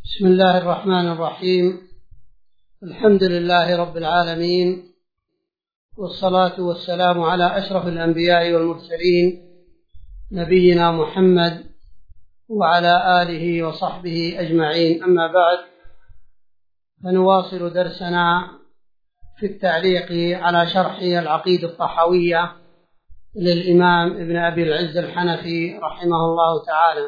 بسم الله الرحمن الرحيم. الحمد لله رب العالمين، والصلاة والسلام على أشرف الأنبياء والمرسلين نبينا محمد وعلى آله وصحبه أجمعين. أما بعد، فنواصل درسنا في التعليق على شرح العقيدة الطحاوية للإمام ابن أبي العز الحنفي رحمه الله تعالى.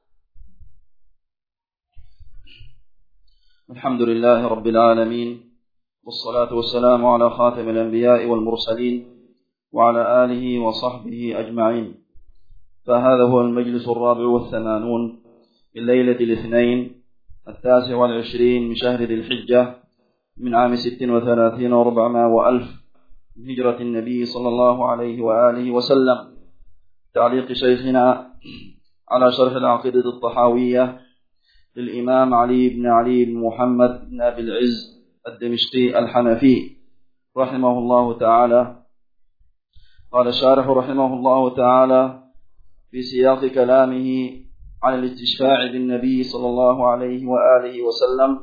الحمد لله رب العالمين، والصلاة والسلام على خاتم الأنبياء والمرسلين وعلى آله وصحبه أجمعين. فهذا هو المجلس 84 من ليلة الاثنين 29 من شهر ذي الحجة من عام 36 و400 وألف من هجرة النبي صلى الله عليه وآله وسلم. تعليق شيخنا على شرح العقيدة الطحاوية للإمام علي بن محمد بن أبي العز الدمشقي الحنفي رحمه الله تعالى. قال الشارح رحمه الله تعالى في سياق كلامه عن الاستشفاع بالنبي صلى الله عليه وآله وسلم: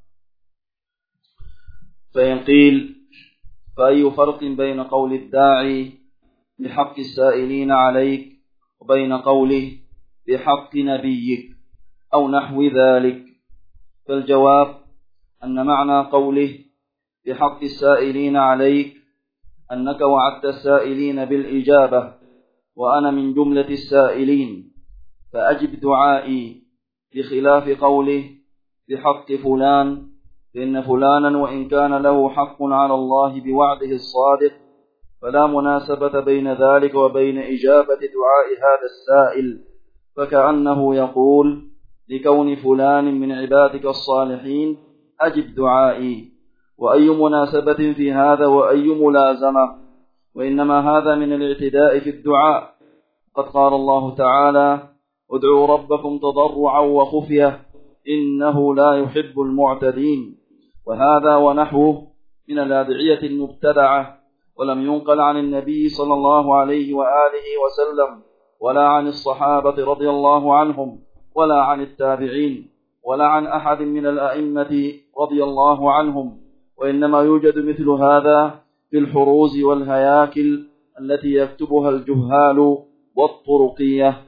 فإن قيل: فأي فرق بين قول الداعي بحق السائلين عليك وبين قوله بحق نبيك أو نحو ذلك؟ فالجواب أن معنى قوله بحق السائلين عليك أنك وعدت السائلين بالإجابة، وأنا من جملة السائلين فأجب دعائي، بخلاف قوله بحق فلان، فإن فلانا وإن كان له حق على الله بوعده الصادق فلا مناسبة بين ذلك وبين إجابة دعاء هذا السائل، فكأنه يقول لكون فلان من عبادك الصالحين أجب دعائي، وأي مناسبة في هذا وأي ملازمة؟ وإنما هذا من الاعتداء في الدعاء. قد قال الله تعالى: ادعوا ربكم تضرعا وخفية إنه لا يحب المعتدين. وهذا ونحوه من الأدعية المبتدعة، ولم ينقل عن النبي صلى الله عليه وآله وسلم ولا عن الصحابة رضي الله عنهم ولا عن التابعين ولا عن أحد من الأئمة رضي الله عنهم، وإنما يوجد مثل هذا في الحروز والهياكل التي يكتبها الجهال والطرقية.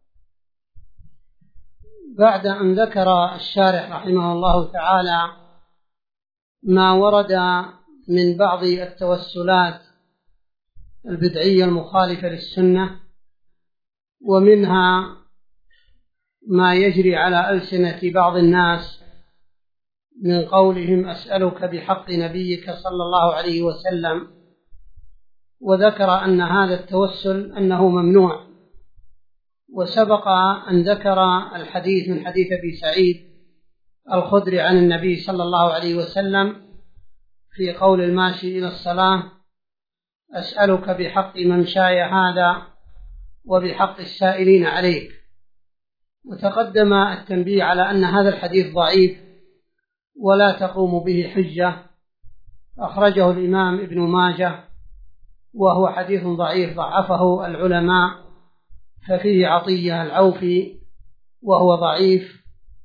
بعد أن ذكر الشارح رحمه الله تعالى ما ورد من بعض التوسلات البدعية المخالفة للسنة، ومنها ما يجري على ألسنة بعض الناس من قولهم أسألك بحق نبيك صلى الله عليه وسلم، وذكر أن هذا التوسل أنه ممنوع. وسبق أن ذكر الحديث من حديث أبي سعيد الخدري عن النبي صلى الله عليه وسلم في قول الماشي إلى الصلاة: أسألك بحق ممشاي هذا وبحق السائلين عليك. وتقدم التنبيه على أن هذا الحديث ضعيف ولا تقوم به حجة، أخرجه الإمام ابن ماجه، وهو حديث ضعيف ضعفه العلماء، ففيه عطية العوفي وهو ضعيف.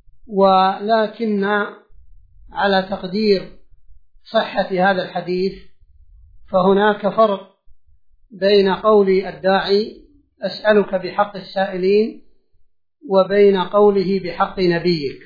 ولكن على تقدير صحة هذا الحديث فهناك فرق بين قول الداعي أسألك بحق السائلين وبين قوله بحق نبيك،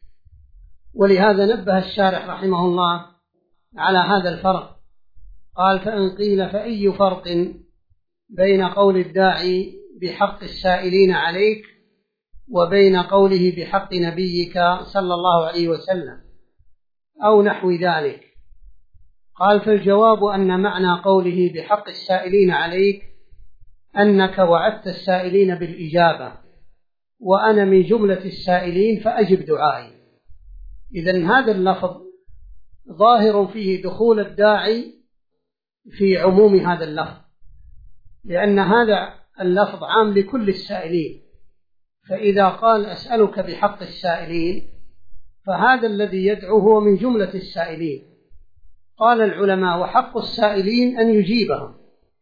ولهذا نبه الشارح رحمه الله على هذا الفرق. قال: فإن قيل فأي فرق بين قول الداعي بحق السائلين عليك وبين قوله بحق نبيك صلى الله عليه وسلم أو نحو ذلك؟ قال: فالجواب أن معنى قوله بحق السائلين عليك أنك وعدت السائلين بالإجابة، وأنا من جملة السائلين فأجب دعائي. إذن هذا اللفظ ظاهر فيه دخول الداعي في عموم هذا اللفظ، لأن هذا اللفظ عام لكل السائلين. فإذا قال أسألك بحق السائلين فهذا الذي يدعو هو من جملة السائلين. قال العلماء: وحق السائلين أن يجيبهم،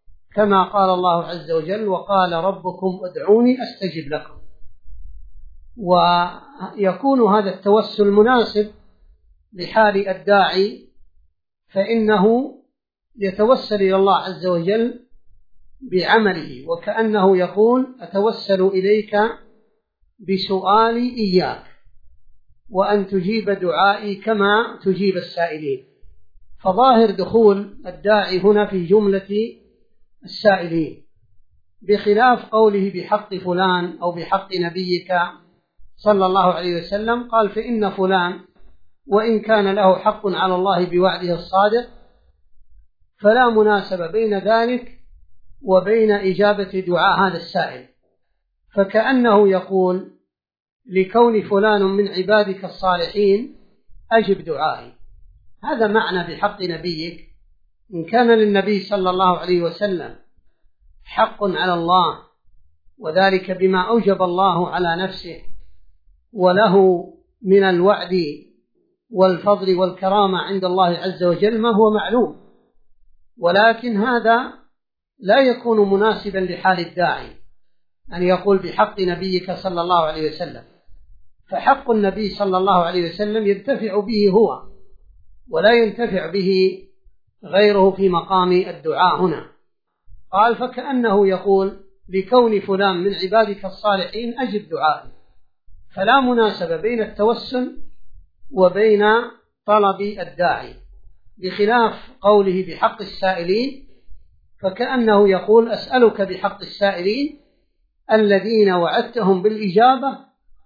كما قال الله عز وجل: وقال ربكم ادعوني أستجب لكم. ويكون هذا التوسل مناسب لحال الداعي، فإنه يتوسل إلى الله عز وجل بعمله، وكأنه يقول أتوسل إليك بسؤالي إياك وأن تجيب دعائي كما تجيب السائلين. فظاهر دخول الداعي هنا في جملة السائلين، بخلاف قوله بحق فلان أو بحق نبيك صلى الله عليه وسلم. قال فإن فلان وإن كان له حق على الله بوعده الصادق فلا مناسبة بين ذلك وبين إجابة دعاء هذا السائل، فكأنه يقول لكون فلان من عبادك الصالحين أجب دعائي. هذا معنى بحق نبيك. إن كان للنبي صلى الله عليه وسلم حق على الله، وذلك بما أوجب الله على نفسه وله من الوعد والفضل والكرامة عند الله عز وجل ما هو معلوم، ولكن هذا لا يكون مناسبا لحال الداعي أن يقول بحق نبيك صلى الله عليه وسلم، فحق النبي صلى الله عليه وسلم ينتفع به هو ولا ينتفع به غيره في مقام الدعاء هنا. قال فكأنه يقول لكون فلان من عبادك الصالحين أجب دعائي، فلا مناسبة بين التوسل وبين طلب الداعي، بخلاف قوله بحق السائلين، فكأنه يقول أسألك بحق السائلين الذين وعدتهم بالإجابة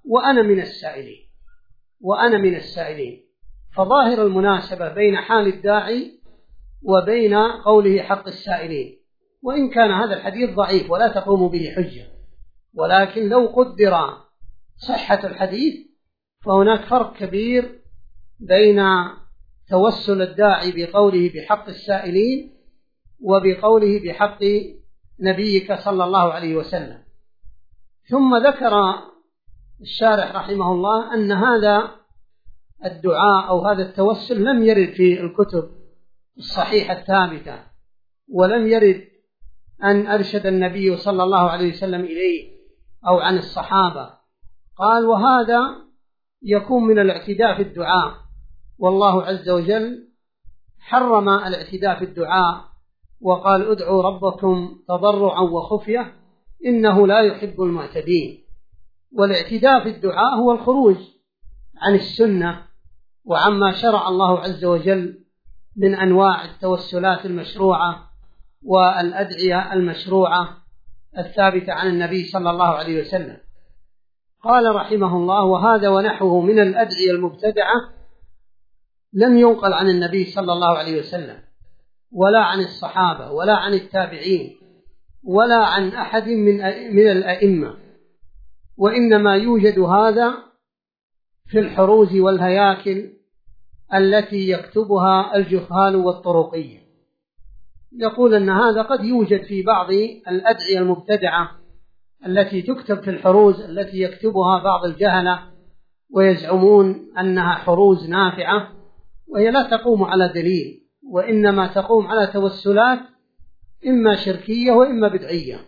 وأنا من السائلين. فظاهر المناسبة بين حال الداعي وبين قوله حق السائلين، وإن كان هذا الحديث ضعيف ولا تقوم به حجة، ولكن لو قدر صحة الحديث فهناك فرق كبير بين توسل الداعي بقوله بحق السائلين وبقوله بحق نبيك صلى الله عليه وسلم. ثم ذكر الشارح رحمه الله أن هذا الدعاء أو هذا التوسل لم يرد في الكتب الصحيحة الثابتة، ولم يرد أن أرشد النبي صلى الله عليه وسلم إليه أو عن الصحابة. قال وهذا يكون من الاعتداء في الدعاء، والله عز وجل حرم الاعتداء في الدعاء وقال ادعوا ربكم تضرعا وخفية إنه لا يحب المعتدين. والاعتداء في الدعاء هو الخروج عن السنة وعما شرع الله عز وجل من أنواع التوسلات المشروعة والأدعية المشروعة الثابتة عن النبي صلى الله عليه وسلم. قال رحمه الله وهذا ونحوه من الأدعية المبتدعة لم ينقل عن النبي صلى الله عليه وسلم ولا عن الصحابة ولا عن التابعين ولا عن أحد من الأئمة، وإنما يوجد هذا في الحروز والهياكل التي يكتبها الجهال والطرقية. يقول أن هذا قد يوجد في بعض الأدعية المبتدعة التي تكتب في الحروز التي يكتبها بعض الجهلة ويزعمون أنها حروز نافعة، وهي لا تقوم على دليل، وإنما تقوم على توسلات إما شركية وإما بدعية.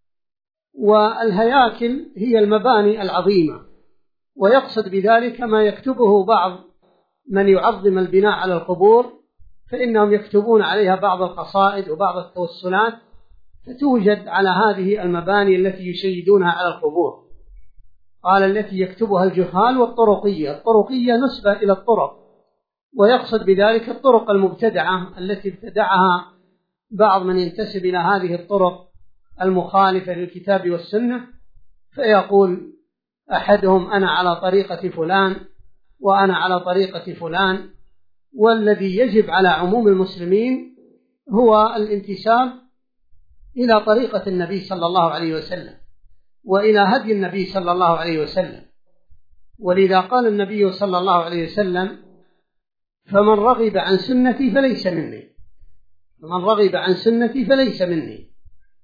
والهياكل هي المباني العظيمة، ويقصد بذلك ما يكتبه بعض من يعظم البناء على القبور، فإنهم يكتبون عليها بعض القصائد وبعض التوسلات، فتوجد على هذه المباني التي يشيدونها على القبور. قال التي يكتبها الجهال والطرقية. الطرقية نسبة إلى الطرق، ويقصد بذلك الطرق المبتدعة التي ابتدعها بعض من ينتسب إلى هذه الطرق المخالفة للكتاب والسنة، فيقول أحدهم أنا على طريقة فلان وأنا على طريقة فلان، والذي يجب على عموم المسلمين هو الانتساب إلى طريقة النبي صلى الله عليه وسلم وإلى هدي النبي صلى الله عليه وسلم. ولذا قال النبي صلى الله عليه وسلم فمن رغب عن سنتي فليس مني، فمن رغب عن سنتي فليس مني.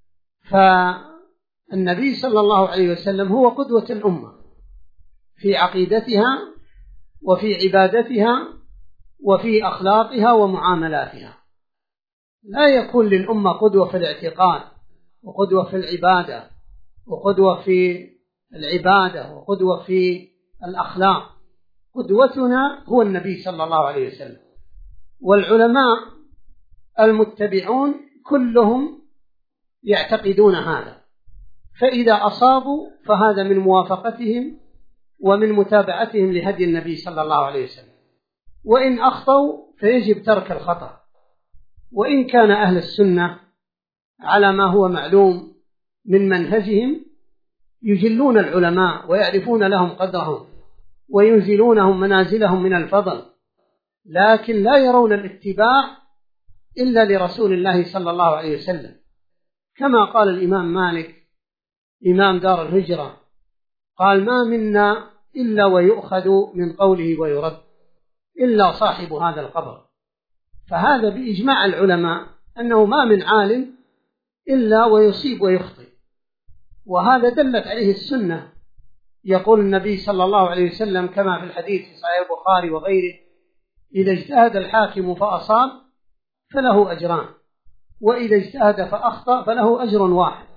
فالنبي صلى الله عليه وسلم هو قدوة الأمة في عقيدتها وفي عبادتها وفي أخلاقها ومعاملاتها. لا يكون للأمة قدوة في الاعتقاد وقدوة في العبادة وقدوة في العبادة وقدوة في الأخلاق. قدوتنا هو النبي صلى الله عليه وسلم، والعلماء المتبعون كلهم يعتقدون هذا، فإذا أصابوا فهذا من موافقتهم ومن متابعتهم لهدي النبي صلى الله عليه وسلم، وإن أخطوا فيجب ترك الخطأ. وإن كان أهل السنة على ما هو معلوم من منهجهم يجلون العلماء ويعرفون لهم قدرهم وينزلونهم منازلهم من الفضل، لكن لا يرون الاتباع إلا لرسول الله صلى الله عليه وسلم، كما قال الإمام مالك إمام دار الهجرة قال: ما منا إلا ويؤخذ من قوله ويرد إلا صاحب هذا القبر. فهذا بإجماع العلماء أنه ما من عالم إلا ويصيب ويخطئ، وهذا دلت عليه السنة. يقول النبي صلى الله عليه وسلم كما في الحديث في صحيح البخاري وغيره: إذا اجتهد الحاكم فأصاب فله أجران، وإذا اجتهد فأخطأ فله أجر واحد.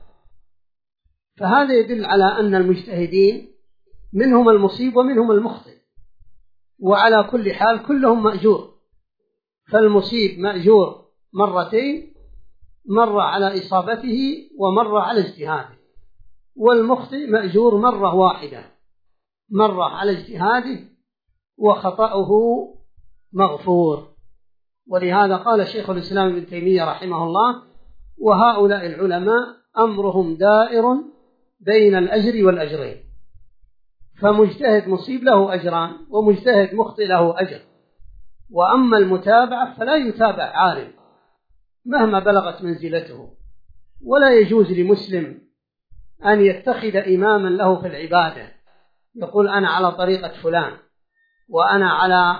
فهذا يدل على أن المجتهدين منهم المصيب ومنهم المخطئ، وعلى كل حال كلهم مأجور، فالمصيب مأجور مرتين، مرة على إصابته ومرة على اجتهاده، والمخطئ مأجور مرة واحدة، مرة على اجتهاده وخطأه مغفور. ولهذا قال شيخ الإسلام ابن تيمية رحمه الله: وهؤلاء العلماء أمرهم دائر بين الأجر والأجرين، فمجتهد مصيب له أجران ومجتهد مخطئ له أجر. وأما المتابعة فلا يتابع عالم مهما بلغت منزلته، ولا يجوز لمسلم أن يتخذ إماما له في العبادة يقول: أنا على طريقة فلان وأنا على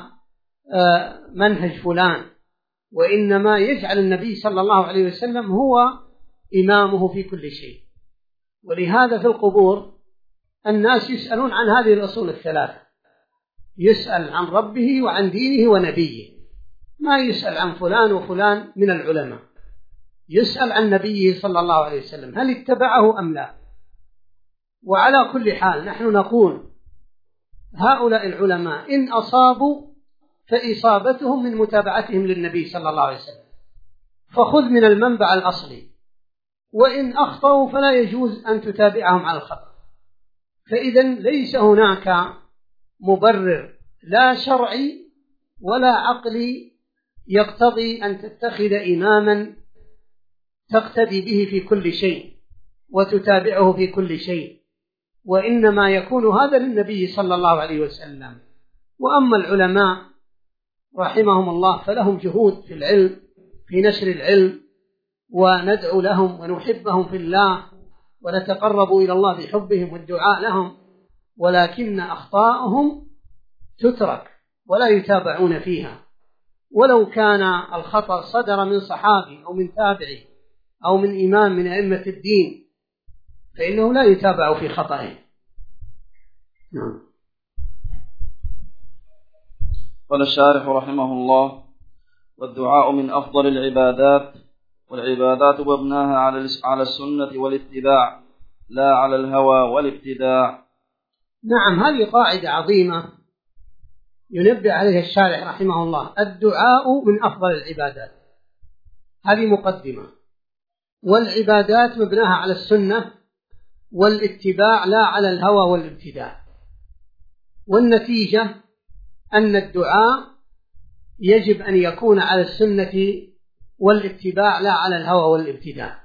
منهج فلان، وإنما يجعل النبي صلى الله عليه وسلم هو إمامه في كل شيء. ولهذا في القبور الناس يسألون عن هذه الأصول الثلاثة: يسأل عن ربه وعن دينه ونبيه، ما يسأل عن فلان وفلان من العلماء، يسأل عن نبيه صلى الله عليه وسلم هل اتبعه أم لا. وعلى كل حال نحن نقول هؤلاء العلماء إن أصابوا فإصابتهم من متابعتهم للنبي صلى الله عليه وسلم، فخذ من المنبع الأصلي، وإن أخطأوا فلا يجوز أن تتابعهم على الخطأ. فإذا ليس هناك مبرر لا شرعي ولا عقلي يقتضي أن تتخذ إماما تقتدي به في كل شيء وتتابعه في كل شيء، وإنما يكون هذا للنبي صلى الله عليه وسلم. وأما العلماء رحمهم الله فلهم جهود في العلم، في نشر العلم، وندعو لهم ونحبهم في الله ونتقرب إلى الله بحبهم والدعاء لهم، ولكن أخطاءهم تترك ولا يتابعون فيها. ولو كان الخطأ صدر من صحابي أو من تابعي أو من إمام من أئمة الدين فإنه لا يتابع في خطأه. نعم. قال الشارح رحمه الله: والدعاء من أفضل العبادات، والعبادات مبناها على السنة والاتباع لا على الهوى والابتداع. نعم، هذه قاعدة عظيمة ينبه عليها الشارح رحمه الله: الدعاء من أفضل العبادات، هذه مقدمة، والعبادات مبناها على السنة والاتباع لا على الهوى والابتداع. والنتيجة أن الدعاء يجب أن يكون على السنة والاتباع لا على الهوى والابتداع.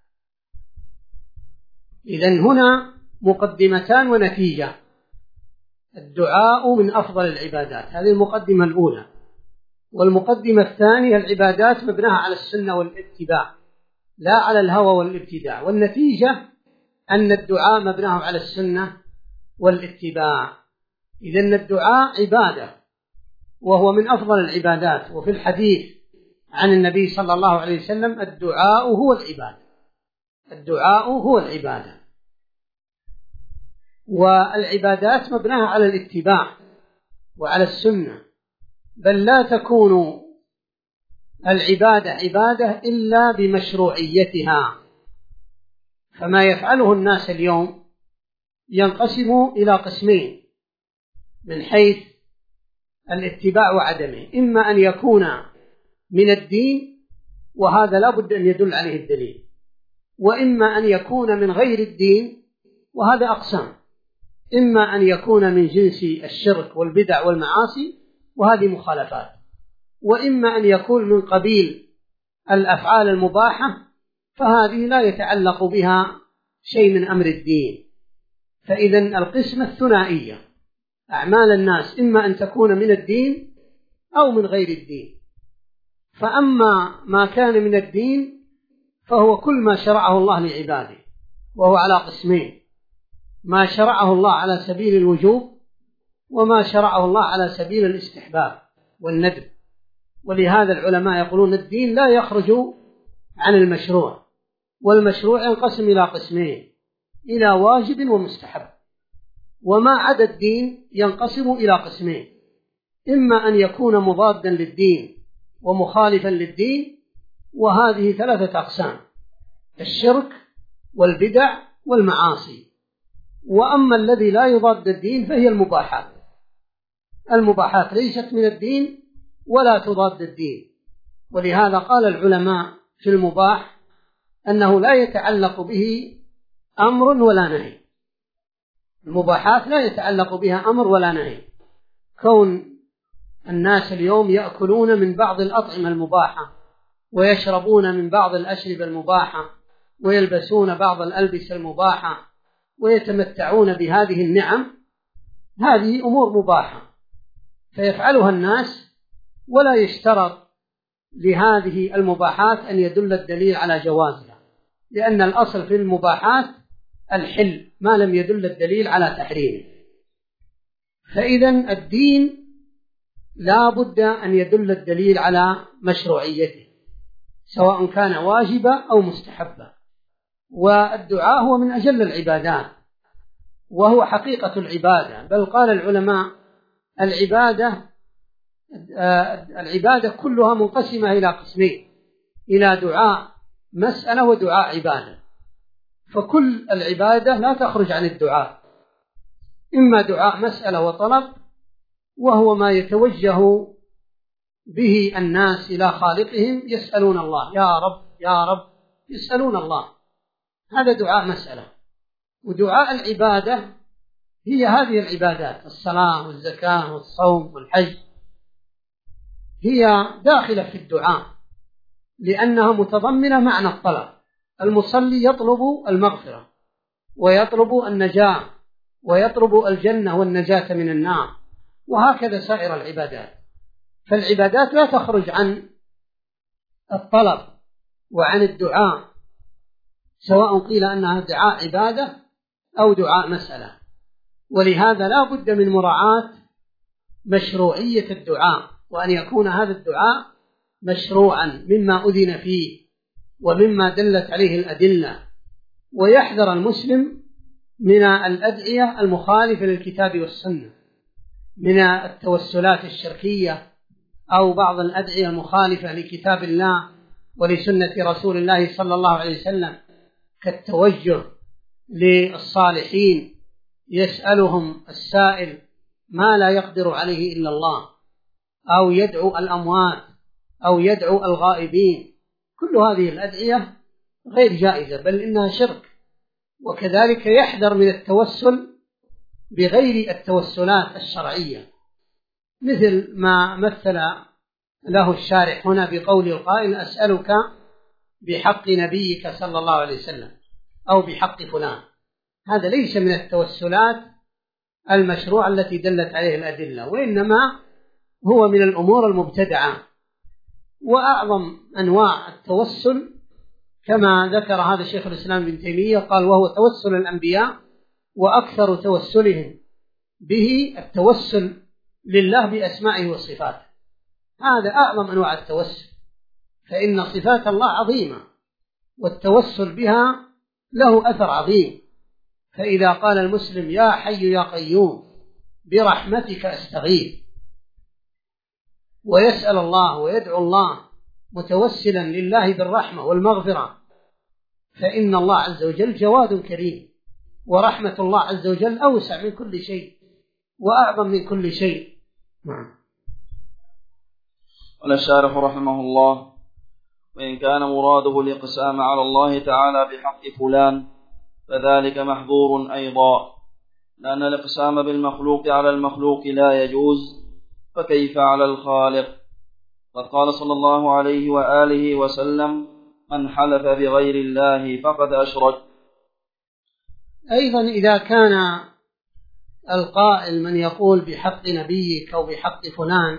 إذن هنا مقدمتان ونتيجة. الدعاء من أفضل العبادات، هذه المقدمة الأولى. والمقدمة الثانية: العبادات مبناها على السنة والاتباع لا على الهوى والابتداع. والنتيجة أن الدعاء مبناه على السنة والاتباع. إذن الدعاء عبادة وهو من أفضل العبادات، وفي الحديث عن النبي صلى الله عليه وسلم: الدعاء هو العبادة، الدعاء هو العبادة. والعبادات مبناها على الاتباع وعلى السنة، بل لا تكون العبادة عبادة إلا بمشروعيتها. فما يفعله الناس اليوم ينقسم إلى قسمين من حيث الاتباع وعدمه: إما أن يكون من الدين وهذا لا بد أن يدل عليه الدليل، وإما أن يكون من غير الدين وهذا أقسام: إما أن يكون من جنس الشرك والبدع والمعاصي وهذه مخالفات، وإما أن يكون من قبيل الأفعال المباحة فهذه لا يتعلق بها شيء من أمر الدين. فإذن القسمة الثنائية: أعمال الناس إما أن تكون من الدين أو من غير الدين. فأما ما كان من الدين فهو كل ما شرعه الله لعباده، وهو على قسمين: ما شرعه الله على سبيل الوجوب، وما شرعه الله على سبيل الاستحباب والندب. ولهذا العلماء يقولون الدين لا يخرج عن المشروع، والمشروع ينقسم إلى قسمين: إلى واجب ومستحب. وما عدا الدين ينقسم إلى قسمين: إما أن يكون مضادا للدين ومخالفا للدين، وهذه 3 أقسام: الشرك والبدع والمعاصي. وأما الذي لا يضاد الدين فهي المباحات. المباحات ليست من الدين ولا تضاد الدين، ولهذا قال العلماء في المباح أنه لا يتعلق به أمر ولا نهي. المباحات لا يتعلق بها أمر ولا نهي، كون الناس اليوم يأكلون من بعض الأطعمة المباحة، ويشربون من بعض الأشربة المباحة، ويلبسون بعض الألبسة المباحة، ويتمتعون بهذه النعم، هذه أمور مباحة فيفعلها الناس، ولا يشترط لهذه المباحات أن يدل الدليل على جوازها، لأن الأصل في المباحات الحل ما لم يدل الدليل على تحريمه. فإذن الدين لا بد أن يدل الدليل على مشروعيته، سواء كان واجبا أو مستحبا. والدعاء هو من أجل العبادات، وهو حقيقة العبادة. بل قال العلماء العبادة كلها منقسمة إلى قسمين: إلى دعاء مسألة ودعاء عبادة. فكل العبادة لا تخرج عن الدعاء، إما دعاء مسألة وطلب، وهو ما يتوجه به الناس إلى خالقهم، يسألون الله: يا رب يا رب، يسألون الله، هذا دعاء مسألة. ودعاء العبادة هي هذه العبادات: الصلاة والزكاة والصوم والحج، هي داخلة في الدعاء لأنها متضمنة معنى الطلب. المصلي يطلب المغفرة، ويطلب النجاة، ويطلب الجنة والنجاة من النار، وهكذا سائر العبادات. فالعبادات لا تخرج عن الطلب وعن الدعاء، سواء قيل أنها دعاء عبادة أو دعاء مسألة. ولهذا لا بد من مراعاة مشروعية الدعاء، وأن يكون هذا الدعاء مشروعا مما أذن فيه ومما دلت عليه الأدلة. ويحذر المسلم من الأدعية المخالفة للكتاب والسنة، من التوسلات الشركية أو بعض الأدعية المخالفة لكتاب الله ولسنة رسول الله صلى الله عليه وسلم، كالتوجه للصالحين يسألهم السائل ما لا يقدر عليه إلا الله، أو يدعو الأموات، أو يدعو الغائبين. كل هذه الأدعية غير جائزة، بل إنها شرك. وكذلك يحذر من التوسل بغير التوسلات الشرعية، مثل ما مثل له الشارح هنا بقول القائل: أسألك بحق نبيك صلى الله عليه وسلم، أو بحق فلان. هذا ليس من التوسلات المشروع التي دلت عليه الأدلة، وإنما هو من الأمور المبتدعة. وأعظم أنواع التوسل كما ذكر هذا شيخ الإسلام ابن تيمية، قال: وهو توسل الأنبياء، وأكثر توسلهم به التوسل لله بأسمائه وصفاته. هذا أعظم أنواع التوسل، فإن صفات الله عظيمة، والتوسل بها له أثر عظيم. فإذا قال المسلم: يا حي يا قيوم برحمتك أستغيث، ويسأل الله ويدعو الله متوسلا لله بالرحمة والمغفرة، فإن الله عز وجل جواد كريم، ورحمة الله عز وجل أوسع من كل شيء وأعظم من كل شيء. نعم. قال الشارح رحمه الله: وإن كان مراده الإقسام على الله تعالى بحق فلان فذلك محظور أيضا، لأن الإقسام بالمخلوق على المخلوق لا يجوز، فكيف على الخالق؟ قد قال صلى الله عليه وآله وسلم: من حلف بغير الله فقد أشرك. أيضا إذا كان القائل من يقول بحق نبيك أو بحق فلان،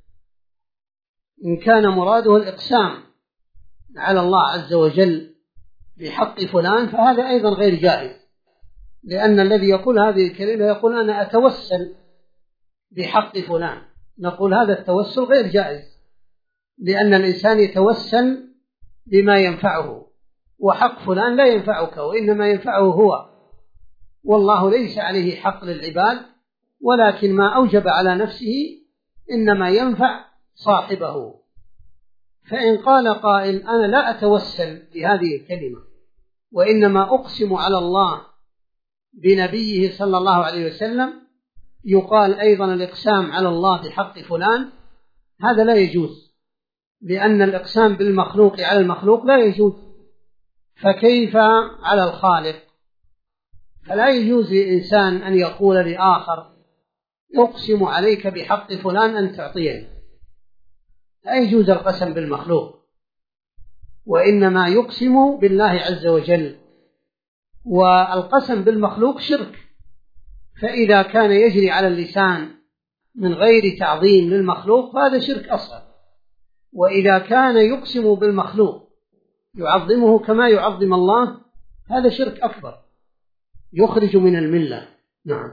إن كان مراده الإقسام على الله عز وجل بحق فلان فهذا أيضا غير جائز، لأن الذي يقول هذه الكلمة يقول أنا أتوسل بحق فلان، نقول هذا التوسل غير جائز، لأن الإنسان يتوسل بما ينفعه، وحق فلان لا ينفعك وإنما ينفعه هو، والله ليس عليه حق للعباد، ولكن ما أوجب على نفسه إنما ينفع صاحبه. فإن قال قائل أنا لا أتوسل بهذه الكلمة وإنما أقسم على الله بنبيه صلى الله عليه وسلم، يقال أيضا الإقسام على الله بحق فلان، هذا لا يجوز، لأن الإقسام بالمخلوق على المخلوق لا يجوز، فكيف على الخالق؟ فلا يجوز لإنسان أن يقول لآخر أقسم عليك بحق فلان أن تعطيني، لا يجوز القسم بالمخلوق، وإنما يقسم بالله عز وجل. والقسم بالمخلوق شرك، فإذا كان يجري على اللسان من غير تعظيم للمخلوق فهذا شرك أصغر، وإذا كان يقسم بالمخلوق يعظمه كما يعظم الله هذا شرك أكبر يخرج من الملة. نعم.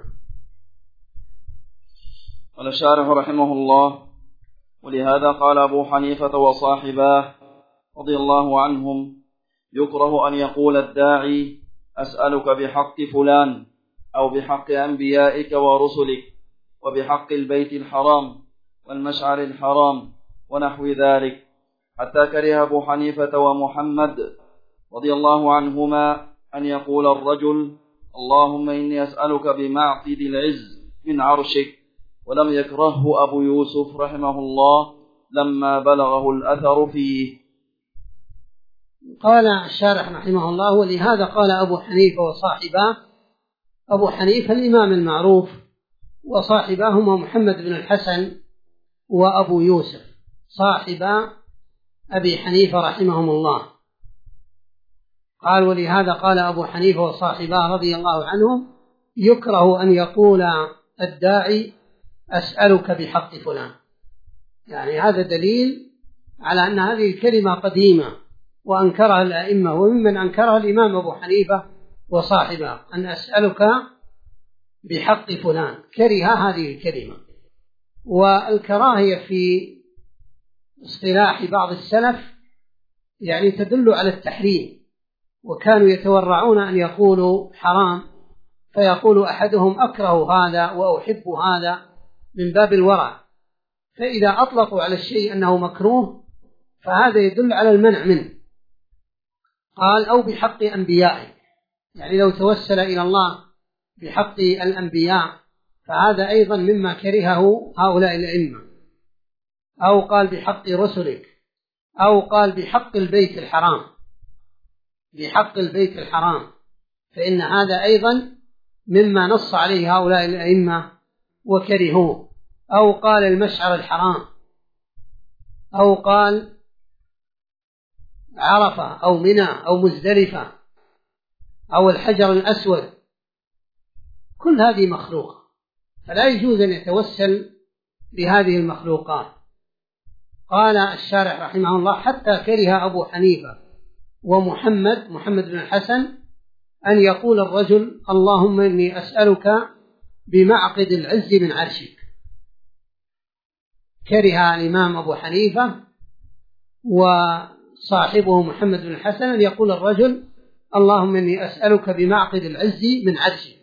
قال الشارح رحمه الله: ولهذا قال أبو حنيفة وصاحباه رضي الله عنهم: يكره أن يقول الداعي أسألك بحق فلان أو بحق أنبيائك ورسلك وبحق البيت الحرام والمشعر الحرام ونحو ذلك، حتى كره أبو حنيفة ومحمد رضي الله عنهما أن يقول الرجل: اللهم إني أسألك بمعقد العز من عرشك، ولم يكرهه أبو يوسف رحمه الله لما بلغه الأثر فيه. قال الشارح رحمه الله: ولهذا قال أبو حنيفة وصاحباه. أبو حنيفة الإمام المعروف، وصاحباهما محمد بن الحسن وأبو يوسف صاحبا أبي حنيفة رحمهم الله. قال: ولهذا قال أبو حنيفة وصاحباه رضي الله عنهم: يكره أن يقول الداعي أسألك بحق فلان. يعني هذا دليل على أن هذه الكلمة قديمة وأنكرها الأئمة، وممن أنكرها الإمام أبو حنيفة وصاحبه، أن أسألك بحق فلان، كره هذه الكلمة. والكراهية في اصطلاح بعض السلف يعني تدل على التحريم، وكانوا يتورعون أن يقولوا حرام، فيقول أحدهم أكره هذا وأحب هذا من باب الورع، فإذا أطلقوا على الشيء أنه مكروه فهذا يدل على المنع منه. قال: أو بحق أنبيائه، يعني لو توسل إلى الله بحق الأنبياء فهذا أيضا مما كرهه هؤلاء الأئمة. أو قال بحق رسلك، أو قال بحق البيت الحرام، بحق البيت الحرام، فإن هذا أيضا مما نص عليه هؤلاء الأئمة وكرهوه. أو قال المشعر الحرام، أو قال عرفة أو منى أو مزدلفة أو الحجر الأسود، كل هذه مخلوق، فلا يجوز أن يتوسل بهذه المخلوقات. قال الشارح رحمه الله: حتى كره أبو حنيفة ومحمد بن الحسن أن يقول الرجل: اللهم إني أسألك بمعقد العز من عرشك. كره الإمام أبو حنيفة وصاحبه محمد بن الحسن أن يقول الرجل: اللهم إني أسألك بمعقد العز من عرشك.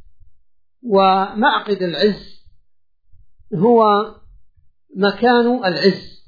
ومعقد العز هو مكان العز،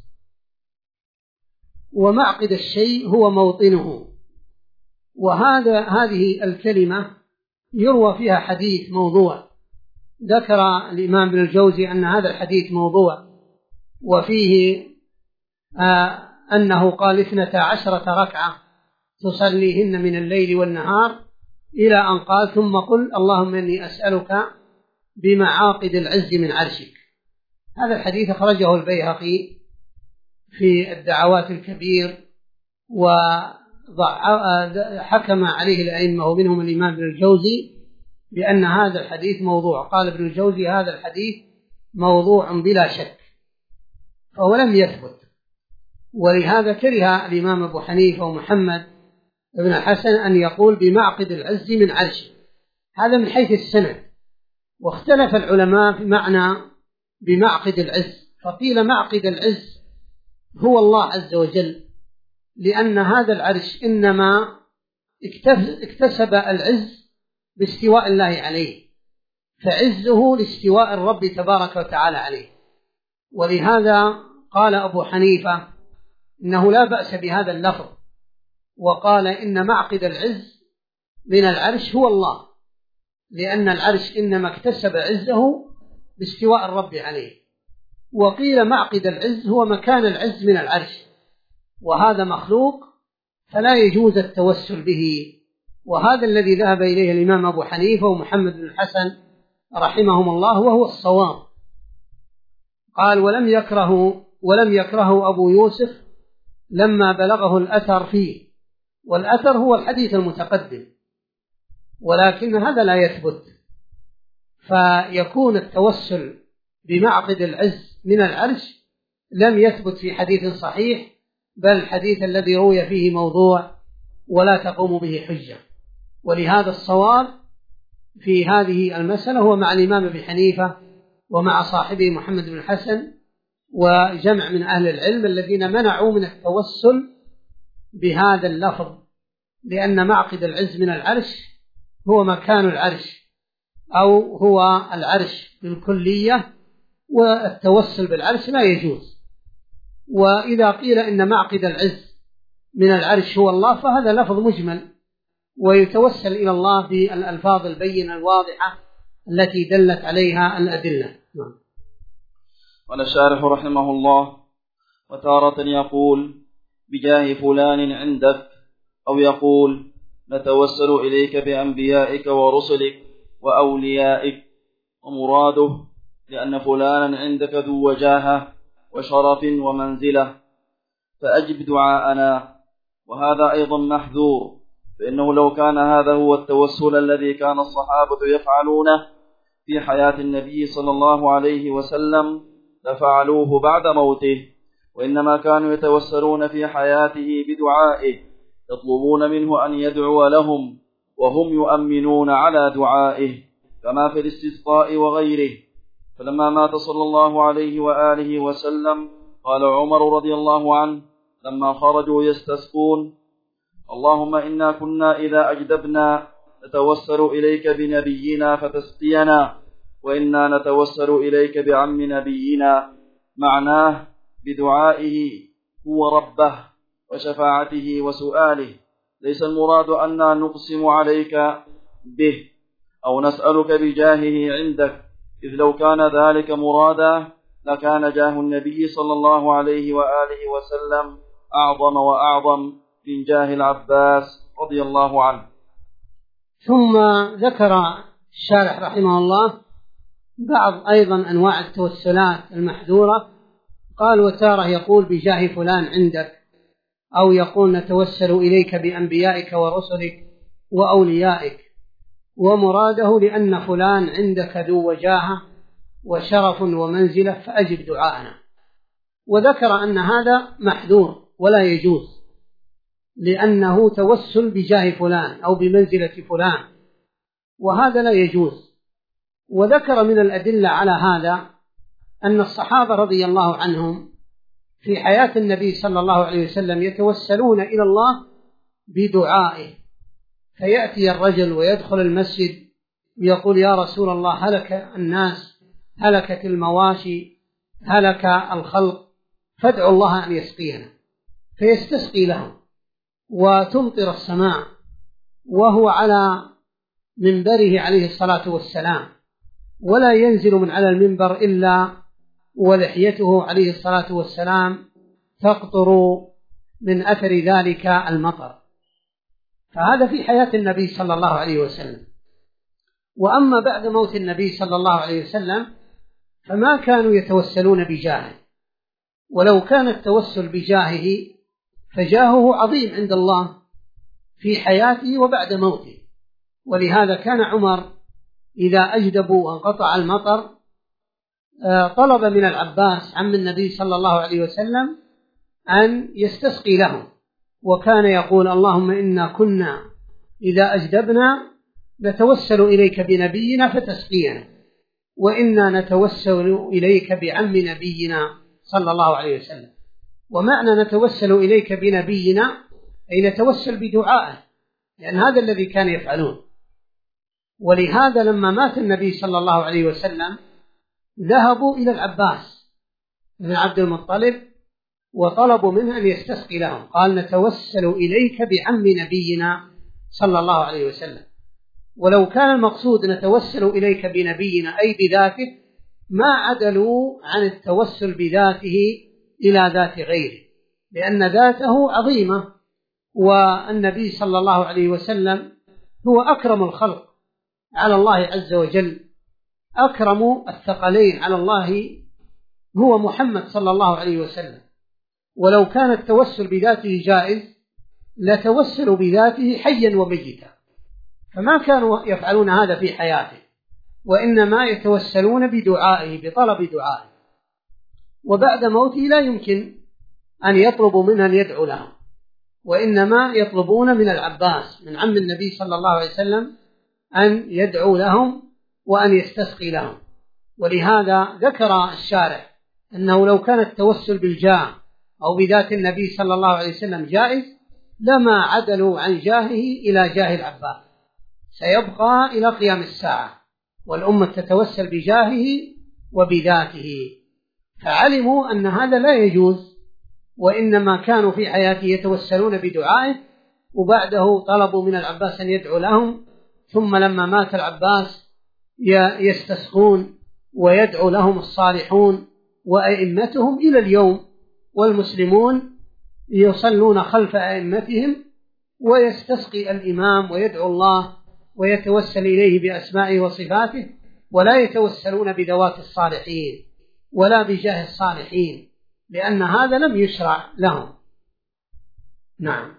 ومعقد الشيء هو موطنه. هذه الكلمة يروى فيها حديث موضوع. ذكر الإمام ابن الجوزي أن هذا الحديث موضوع، وفيه أنه قال 12 ركعة تصليهن من الليل والنهار، إلى أن قال ثم قل اللهم إني أسألك بمعاقد العز من عرشك. هذا الحديث أخرجه البيهقي في الدعوات الكبير، وحكم عليه الأئمة ومنهم الإمام ابن الجوزي بأن هذا الحديث موضوع. قال ابن الجوزي هذا الحديث موضوع بلا شك، فهو لم يثبت. ولهذا كره الإمام أبو حنيفة ومحمد بن الحسن أن يقول بمعقد العز من عرشه، هذا من حيث السند. واختلف العلماء في معنى بمعقد العز، فقيل معقد العز هو الله عز وجل، لأن هذا العرش إنما اكتسب العز باستواء الله عليه، فعزه لاستواء الرب تبارك وتعالى عليه. ولهذا قال أبو حنيفة إنه لا بأس بهذا اللفظ، وقال إن معقد العز من العرش هو الله، لأن العرش إنما اكتسب عزه باستواء الرب عليه. وقيل معقد العز هو مكان العز من العرش، وهذا مخلوق فلا يجوز التوسل به، وهذا الذي ذهب إليه الإمام أبو حنيفة ومحمد بن الحسن رحمهم الله، وهو الصواب. قال ولم يكره أبو يوسف لما بلغه الأثر فيه، والأثر هو الحديث المتقدم، ولكن هذا لا يثبت، فيكون التوسل بمعقد العز من العرش لم يثبت في حديث صحيح، بل الحديث الذي روي فيه موضوع ولا تقوم به حجة. ولهذا الصواب في هذه المسألة هو مع الإمام أبي حنيفة ومع صاحبه محمد بن الحسن وجمع من أهل العلم الذين منعوا من التوسل بهذا اللفظ، لأن معقد العز من العرش هو مكان العرش أو هو العرش بالكلية، والتوسل بالعرش لا يجوز. وإذا قيل إن معقد العز من العرش هو الله فهذا لفظ مجمل، ويتوسل إلى الله بالألفاظ البينة الواضحة التي دلت عليها الأدلة. قال الشارح رحمه الله: وتارة يقول بجاه فلان عندك، أو يقول نتوسل إليك بأنبيائك ورسلك وأوليائك، ومراده لأن فلانا عندك ذو وجاهة وشرف ومنزلة فأجب دعاءنا، وهذا أيضا محذور، فإنه لو كان هذا هو التوسل الذي كان الصحابة يفعلونه في حياة النبي صلى الله عليه وسلم لفعلوه بعد موته، وإنما كانوا يتوسلون في حياته بدعائه، يطلبون منه أن يدعو لهم وهم يؤمنون على دعائه، كما في الاستسقاء وغيره. فلما مات صلى الله عليه وآله وسلم قال عمر رضي الله عنه لما خرجوا يستسقون: اللهم إنا كنا إذا أجدبنا نتوسل إليك بنبينا فتسقينا، وإنا نتوسل إليك بعم نبينا، معناه بدعائه هو ربه وشفاعته وسؤاله، ليس المراد أننا نقسم عليك به أو نسألك بجاهه عندك، إذ لو كان ذلك مرادا لكان جاه النبي صلى الله عليه وآله وسلم أعظم وأعظم من جاه العباس رضي الله عنه. ثم ذكر الشارح رحمه الله بعض أيضا أنواع التوسلات المحذورة. قال وتاره يقول بجاه فلان عندك، أو يقول نتوسل إليك بأنبيائك ورسلك وأوليائك، ومراده لأن فلان عندك ذو وجاهة وشرف ومنزلة فأجب دعاءنا. وذكر أن هذا محذور ولا يجوز، لأنه توسل بجاه فلان أو بمنزلة فلان، وهذا لا يجوز. وذكر من الأدلة على هذا أن الصحابة رضي الله عنهم في حياة النبي صلى الله عليه وسلم يتوسلون إلى الله بدعائه، فيأتي الرجل ويدخل المسجد ويقول يا رسول الله هلك الناس، هلكت المواشي، هلك الخلق، فادعوا الله أن يسقينا، فيستسقي لهم وتمطر السماء وهو على منبره عليه الصلاة والسلام، ولا ينزل من على المنبر إلا ولحيته عليه الصلاة والسلام تقطر من أثر ذلك المطر. فهذا في حياة النبي صلى الله عليه وسلم. وأما بعد موت النبي صلى الله عليه وسلم فما كانوا يتوسلون بجاهه، ولو كان التوسل بجاهه فجاهه عظيم عند الله في حياته وبعد موته. ولهذا كان عمر إذا أجدبوا وانقطع المطر طلب من العباس عم النبي صلى الله عليه وسلم أن يستسقي لهم، وكان يقول: اللهم إنا كنا إذا أجدبنا نتوسل إليك بنبينا فتسقينا، وإنا نتوسل إليك بعم نبينا صلى الله عليه وسلم. ومعنى نتوسل إليك بنبينا أي نتوسل بدعائه، لأن هذا الذي كان يفعلون. ولهذا لما مات النبي صلى الله عليه وسلم ذهبوا إلى العباس بن عبد المطلب وطلبوا منه أن يستسقي لهم. قال: نتوسل إليك بعم نبينا صلى الله عليه وسلم. ولو كان المقصود نتوسل إليك بنبينا أي بذاته ما عدلوا عن التوسل بذاته إلى ذات غيره، لأن ذاته عظيمة، والنبي صلى الله عليه وسلم هو أكرم الخلق على الله عز وجل. أكرم الثقلين على الله هو محمد صلى الله عليه وسلم. ولو كان التوسل بذاته جائز لتوسلوا بذاته حيا وميتا، فما كانوا يفعلون هذا في حياته، وإنما يتوسلون بدعائه، بطلب دعائه. وبعد موته لا يمكن أن يطلبوا منه أن يدعو لهم، وإنما يطلبون من العباس من عم النبي صلى الله عليه وسلم أن يدعو لهم وأن يستسقي لهم. ولهذا ذكر الشارح أنه لو كان التوسل بالجاه أو بذات النبي صلى الله عليه وسلم جائز لما عدلوا عن جاهه إلى جاه العباس، سيبقى إلى قيام الساعة والأمة تتوسل بجاهه وبذاته. فعلموا أن هذا لا يجوز، وإنما كانوا في حياته يتوسلون بدعائه، وبعده طلبوا من العباس أن يدعو لهم، ثم لما مات العباس يستسقون ويدعو لهم الصالحون وأئمتهم إلى اليوم، والمسلمون يصلون خلف أئمتهم ويستسقي الإمام ويدعو الله ويتوسل إليه بأسمائه وصفاته، ولا يتوسلون بذوات الصالحين ولا بجاه الصالحين، لأن هذا لم يشرع لهم. نعم.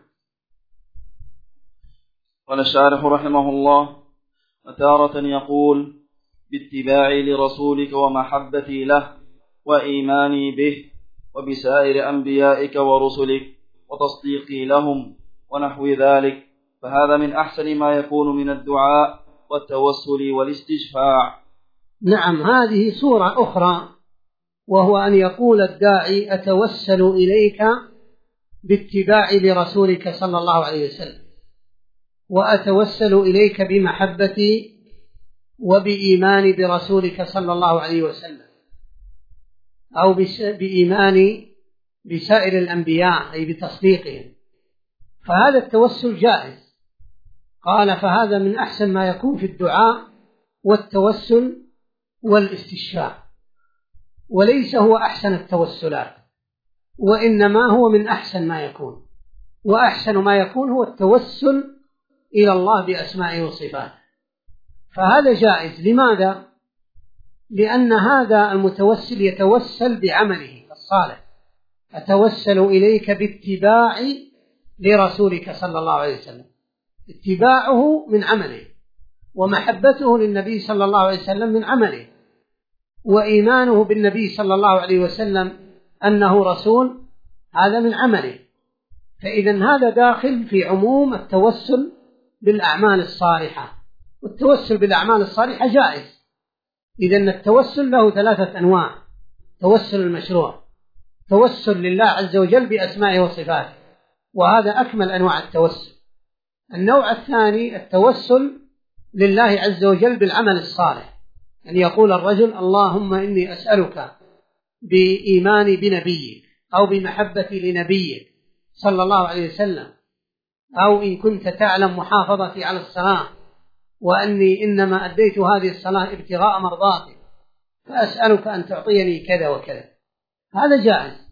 قال الشارح رحمه الله: وتارة يقول: باتباعي لرسولك ومحبتي له وإيماني به وبسائر أنبيائك ورسلك وتصديقي لهم ونحو ذلك، فهذا من أحسن ما يكون من الدعاء والتوسل والاستشفاع. نعم، هذه صورة أخرى، وهو أن يقول الداعي: أتوسل إليك باتباعي لرسولك صلى الله عليه وسلم، وأتوسل إليك بمحبتي وبإيماني برسولك صلى الله عليه وسلم، أو بإيماني بسائر الأنبياء أي بتصديقهم. فهذا التوسل جائز. قال: فهذا من أحسن ما يكون في الدعاء والتوسل والاستشفاع، وليس هو أحسن التوسلات، وإنما هو من أحسن ما يكون. وأحسن ما يكون هو التوسل إلى الله بأسمائه وصفاته، فهذا جائز. لماذا؟ لأن هذا المتوسل يتوسل بعمله الصالح. أتوسل إليك باتباعي لرسولك صلى الله عليه وسلم، اتباعه من عمله، ومحبته للنبي صلى الله عليه وسلم من عمله، وإيمانه بالنبي صلى الله عليه وسلم أنه رسول هذا من عمله. فإذا هذا داخل في عموم التوسل بالأعمال الصالحة، والتوسل بالأعمال الصالحة جائز. إذن التوسل له ثلاثة أنواع: توسل المشروع، توسل لله عز وجل بأسمائه وصفاته، وهذا أكمل أنواع التوسل. النوع الثاني التوسل لله عز وجل بالعمل الصالح، أن يقول الرجل: اللهم إني أسألك بإيماني بنبيك أو بمحبتي لنبيك صلى الله عليه وسلم، أو إن كنت تعلم محافظتي على الصلاة وأني إنما أديت هذه الصلاة ابتغاء مرضاتك فأسألك أن تعطيني كذا وكذا، هذا جائز.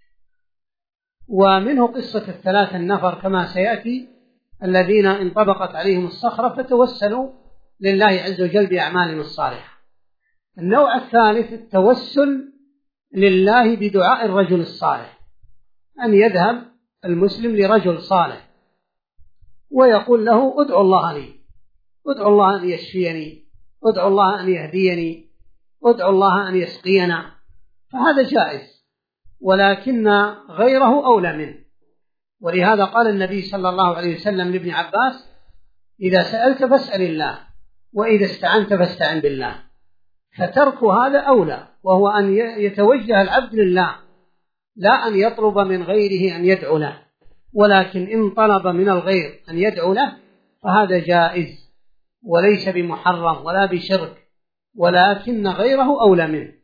ومنه قصة الثلاثة النفر كما سيأتي الذين انطبقت عليهم الصخرة فتوسلوا لله عز وجل بأعمالهم الصالحة. النوع الثالث التوسل لله بدعاء الرجل الصالح، أن يذهب المسلم لرجل صالح ويقول له ادعو الله لي، ادعو الله أن يشفيني، ادعو الله أن يهديني، ادعو الله أن يسقينا، فهذا جائز، ولكن غيره أولى منه. ولهذا قال النبي صلى الله عليه وسلم لابن عباس: إذا سألت فاسأل الله، وإذا استعنت فاستعن بالله. فترك هذا أولى، وهو أن يتوجه العبد لله، لا أن يطلب من غيره أن يدعو له، ولكن إن طلب من الغير أن يدعو له فهذا جائز وليس بمحرم ولا بشرك، ولكن غيره أولى منه.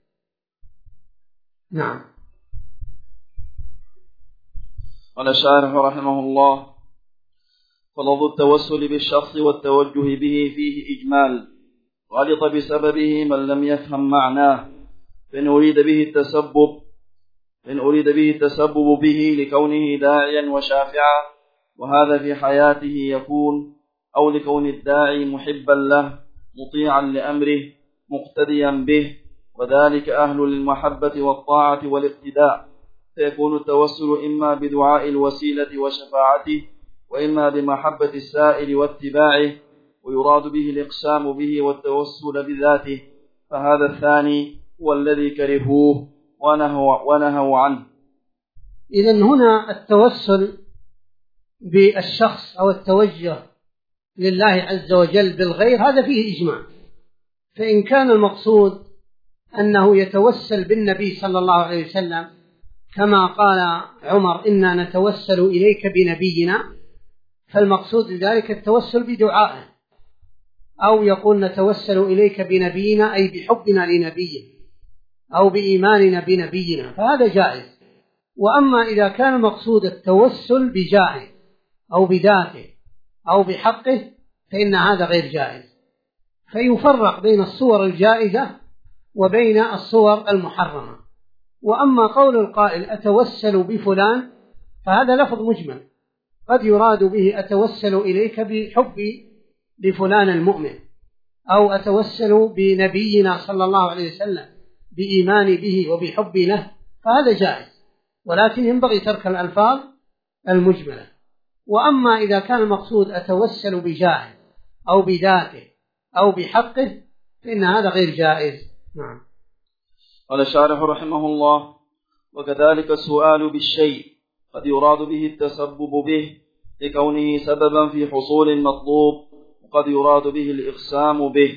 نعم. قال الشارح رحمه الله: فلفظ التوسل بالشخص والتوجه به فيه إجمال، غلط بسببه من لم يفهم معناه، فإن أريد به التسبب به لكونه داعيا وشافعا، وهذا في حياته يكون، أو لكون الداعي محبا له مطيعا لأمره مقتديا به، وذلك أهل للمحبة والطاعة والاقتداء، فيكون التوسل إما بدعاء الوسيلة وشفاعته، وإما بمحبة السائل واتباعه، ويراد به الإقسام به والتوسل بذاته، فهذا الثاني هو الذي كرهوه ونهوا عنه. إذن هنا التوسل بالشخص أو التوجه لله عز وجل بالغير هذا فيه إجماع. فإن كان المقصود أنه يتوسل بالنبي صلى الله عليه وسلم كما قال عمر: إنا نتوسل إليك بنبينا، فالمقصود ذلك التوسل بدعائه، أو يقول نتوسل إليك بنبينا أي بحبنا لنبيه أو بإيماننا بنبينا، فهذا جائز. وأما إذا كان المقصود التوسل بجاهه أو بذاته أو بحقه فإن هذا غير جائز. فيفرق بين الصور الجائزة وبين الصور المحرمة. وأما قول القائل أتوسل بفلان فهذا لفظ مجمل، قد يراد به أتوسل إليك بحبي لفلان المؤمن، أو أتوسل بنبينا صلى الله عليه وسلم بإيماني به وبحبي له، فهذا جائز، ولكن ينبغي ترك الألفاظ المجملة. وأما إذا كان المقصود أتوسل بجاهه أو بذاته أو بحقه فإن هذا غير جائز. نعم. قال الشارح رحمه الله: وكذلك السؤال بالشيء قد يراد به التسبب به لكونه سببا في حصول المطلوب، وقد يراد به الإقسام به.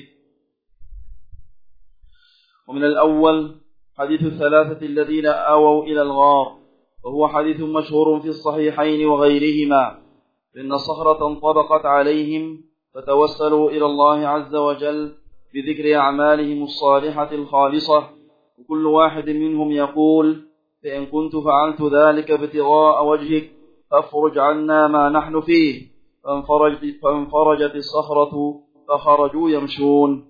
ومن الأول حديث الثلاثة الذين آووا إلى الغار، وهو حديث مشهور في الصحيحين وغيرهما، إن الصخرة انطبقت عليهم فتوسلوا إلى الله عز وجل بذكر أعمالهم الصالحة الخالصة، وكل واحد منهم يقول: فإن كنت فعلت ذلك ابتغاء وجهك فافرج عنا ما نحن فيه، فانفرجت الصخرة فخرجوا يمشون.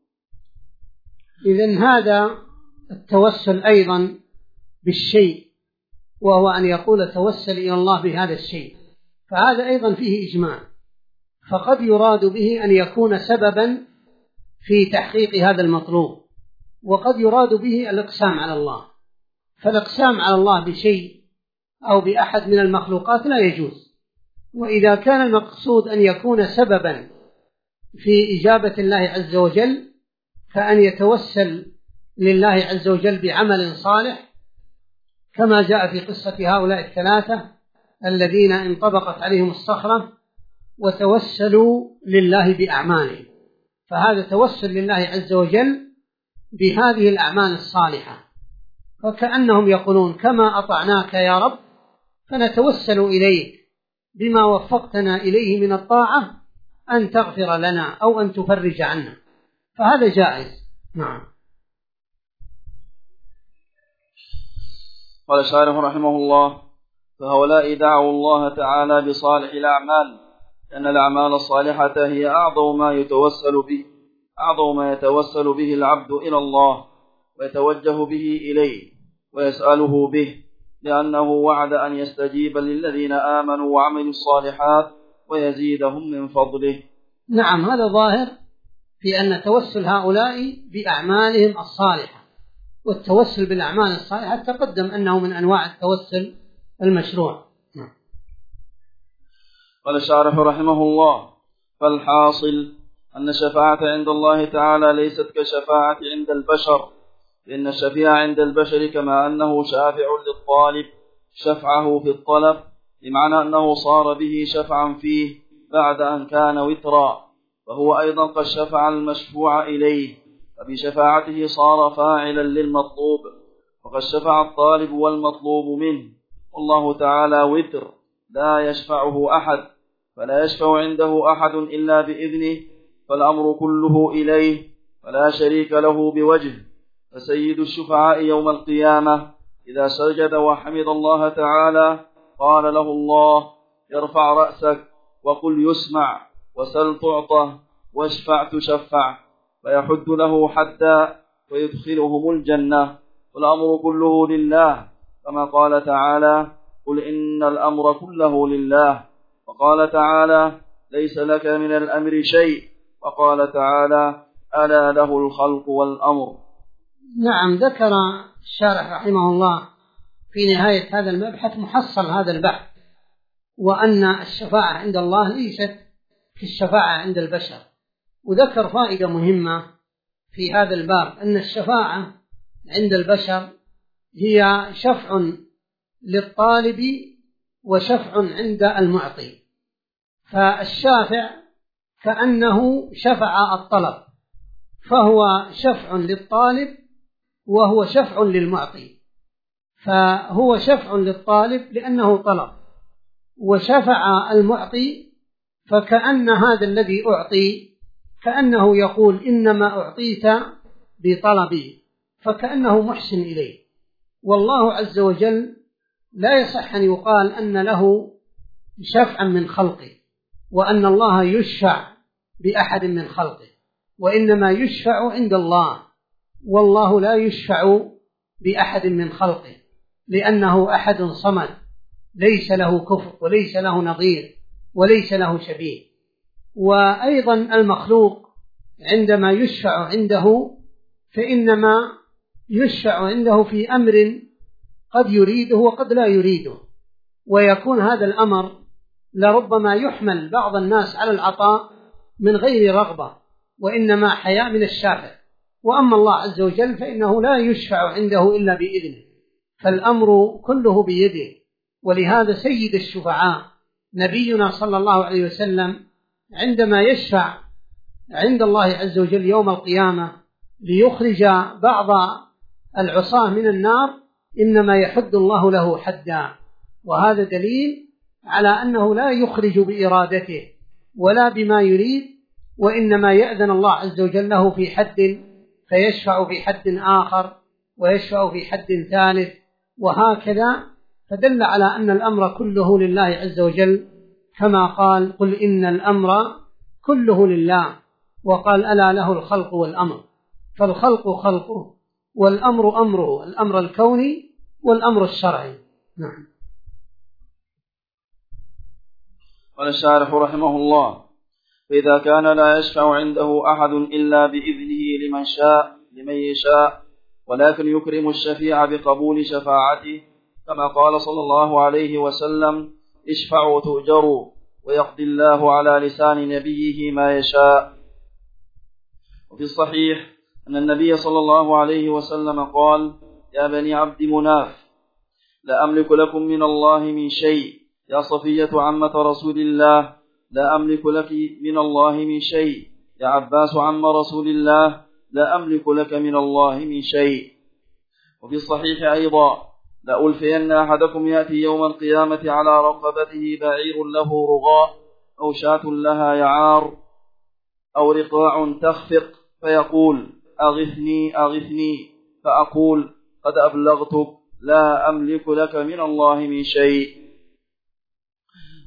إذن هذا التوسل أيضا بالشيء، وهو أن يقول توسل إلى الله بهذا الشيء، فهذا أيضا فيه إجماع. فقد يراد به أن يكون سببا في تحقيق هذا المطلوب، وقد يراد به الإقسام على الله. فالإقسام على الله بشيء أو بأحد من المخلوقات لا يجوز. وإذا كان المقصود أن يكون سببا في إجابة الله عز وجل فأن يتوسل لله عز وجل بعمل صالح، كما جاء في قصة هؤلاء الثلاثة الذين انطبقت عليهم الصخرة وتوسلوا لله بأعمالهم، فهذا توسل لله عز وجل بهذه الأعمال الصالحة، فكأنهم يقولون: كما أطعناك يا رب فنتوسل إليك بما وفقتنا إليه من الطاعة أن تغفر لنا أو أن تفرج عنا، فهذا جائز. نعم. قال الشارح رحمه الله: فهؤلاء دعوا الله تعالى بصالح الأعمال لأن الأعمال الصالحة هي أعظم ما يتوسل به العبد إلى الله ويتوجه به إليه ويسأله به، لأنه وعد أن يستجيب للذين آمنوا وعملوا الصالحات ويزيدهم من فضله. نعم، هذا ظاهر في أن توسل هؤلاء بأعمالهم الصالحة، والتوسل بالأعمال الصالحة تقدم أنه من أنواع التوسل المشروع. قال الشارح رحمه الله: فالحاصل أن الشفاعة عند الله تعالى ليست كشفاعة عند البشر، لأن الشفيع عند البشر كما أنه شافع للطالب شفعه في الطلب، بمعنى أنه صار به شفعا فيه بعد أن كان وترا، فهو أيضا قد شفع المشفوع إليه، فبشفاعته صار فاعلا للمطلوب، وقد شفع الطالب والمطلوب منه. والله تعالى وتر لا يشفعه أحد، فلا يشفع عنده أحد إلا بإذنه، فالأمر كله إليه، فلا شريك له بوجه. فسيد الشفعاء يوم القيامة إذا سجد وحمد الله تعالى قال له الله: ارفع رأسك وقل يسمع، وسل تعطى، واشفع تشفع، فيحد له حتى ويدخلهم الجنة، والأمر كله لله، كما قال تعالى: قل إن الأمر كله لله. وقال تعالى: ليس لك من الأمر شيء. وقال تعالى: ألا له الخلق والأمر. نعم، ذكر الشارح رحمه الله في نهاية هذا المبحث محصل هذا البحث، وأن الشفاعة عند الله ليست كالشفاعة عند البشر، وذكر فائدة مهمة في هذا الباب، أن الشفاعة عند البشر هي شفع للطالب وشفع عند المعطي، فالشافع كأنه شفع الطلب، فهو شفع للطالب وهو شفع للمعطي، فهو شفع للطالب لأنه طلب، وشفع المعطي فكأن هذا الذي أعطي كأنه يقول إنما أعطيت بطلبي، فكأنه محسن إليه. والله عز وجل لا يصح أن يقال أن له شفعا من خلقه، وأن الله يشفع بأحد من خلقه، وإنما يشفع عند الله، والله لا يشفع بأحد من خلقه، لأنه أحد صمد ليس له كفر وليس له نظير وليس له شبيه. وأيضا المخلوق عندما يشفع عنده فإنما يشفع عنده في أمر قد يريده وقد لا يريده، ويكون هذا الأمر لربما يحمل بعض الناس على العطاء من غير رغبة، وإنما حياء من الشافع. وأما الله عز وجل فإنه لا يشفع عنده إلا بإذنه، فالأمر كله بيده. ولهذا سيد الشفعاء نبينا صلى الله عليه وسلم عندما يشفع عند الله عز وجل يوم القيامة ليخرج بعض العصاة من النار إنما يحد الله له حدا، وهذا دليل على أنه لا يخرج بإرادته ولا بما يريد، وإنما يأذن الله عز وجل له في حد فيشفع في حد آخر ويشفع في حد ثالث، وهكذا، فدل على أن الأمر كله لله عز وجل، كما قال: قل إن الأمر كله لله، وقال: ألا له الخلق والأمر. فالخلق خلقه والأمر أمره، الأمر الكوني والأمر الشرعي. نعم. قال الشارح رحمه الله: فإذا كان لا يشفع عنده أحد إلا بإذنه لمن يشاء، ولكن يكرم الشفيع بقبول شفاعته، كما قال صلى الله عليه وسلم: اشفعوا تؤجروا، ويقضي الله على لسان نبيه ما يشاء. وفي الصحيح أن النبي صلى الله عليه وسلم قال: يا بني عبد مناف، لا أملك لكم من الله من شيء. يا صفية عمة رسول الله، لا أملك لك من الله من شيء. يا عباس عم رسول الله، لا أملك لك من الله من شيء. وفي الصحيح أيضا: لألفين أحدكم يأتي يوم القيامة على رقبته بعير له رغاء، أو شاة لها يعار، أو رقاع تخفق، فيقول: أغثني أغثني، فأقول: قد أبلغتك، لا أملك لك من الله من شيء.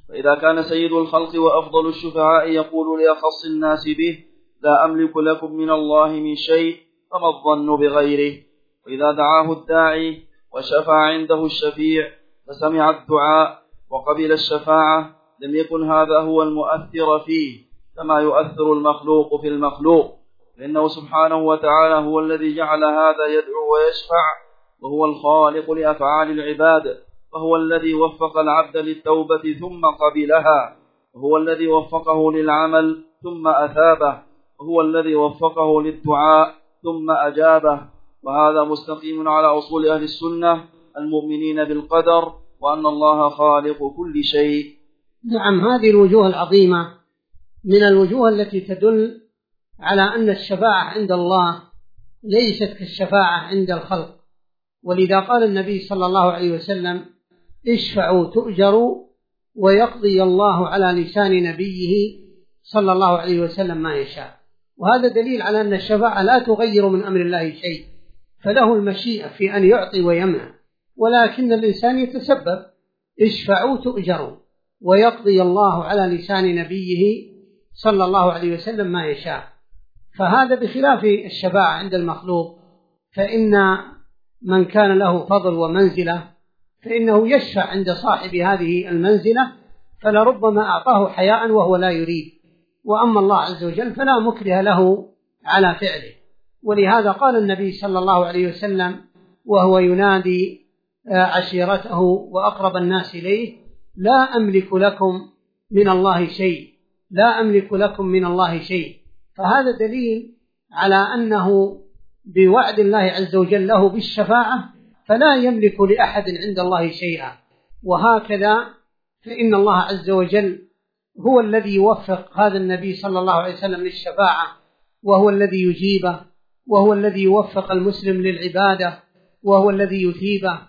فإذا كان سيد الخلق وأفضل الشفعاء يقول لأخص الناس به: لا أملك لكم من الله من شيء، فما الظن بغيره؟ وإذا دعاه الداعي وشفع عنده الشفيع فسمع الدعاء وقبل الشفاعة، لم يكن هذا هو المؤثر فيه كما يؤثر المخلوق في المخلوق، لأنه سبحانه وتعالى هو الذي جعل هذا يدعو ويشفع، وهو الخالق لأفعال العباد، وهو الذي وفق العبد للتوبة ثم قبلها، وهو الذي وفقه للعمل ثم أثابه، وهو الذي وفقه للدعاء ثم أجابه. وهذا مستقيم على أصول أهل السنة المؤمنين بالقدر، وأن الله خالق كل شيء. نعم، هذه الوجوه العظيمة من الوجوه التي تدل على أن الشفاعة عند الله ليست كالشفاعة عند الخلق. ولذا قال النبي صلى الله عليه وسلم: اشفعوا تؤجروا، ويقضي الله على لسان نبيه صلى الله عليه وسلم ما يشاء. وهذا دليل على أن الشفاعة لا تغير من أمر الله شيء، فله المشيئة في أن يعطي ويمنع، ولكن الإنسان يتسبب. اشفعوا تؤجروا، ويقضي الله على لسان نبيه صلى الله عليه وسلم ما يشاء. فهذا بخلاف الشفاعة عند المخلوق، فإن من كان له فضل ومنزلة فإنه يشفع عند صاحب هذه المنزلة، فلربما أعطاه حياء وهو لا يريد. وأما الله عز وجل فلا مكره له على فعله. ولهذا قال النبي صلى الله عليه وسلم وهو ينادي عشيرته وأقرب الناس إليه: لا أملك لكم من الله شيء، لا أملك لكم من الله شيء. فهذا دليل على أنه بوعد الله عز وجل له بالشفاعة فلا يملك لأحد عند الله شيئا. وهكذا فإن الله عز وجل هو الذي يوفق هذا النبي صلى الله عليه وسلم للشفاعة، وهو الذي يجيبه، وهو الذي يوفق المسلم للعبادة، وهو الذي يثيبه،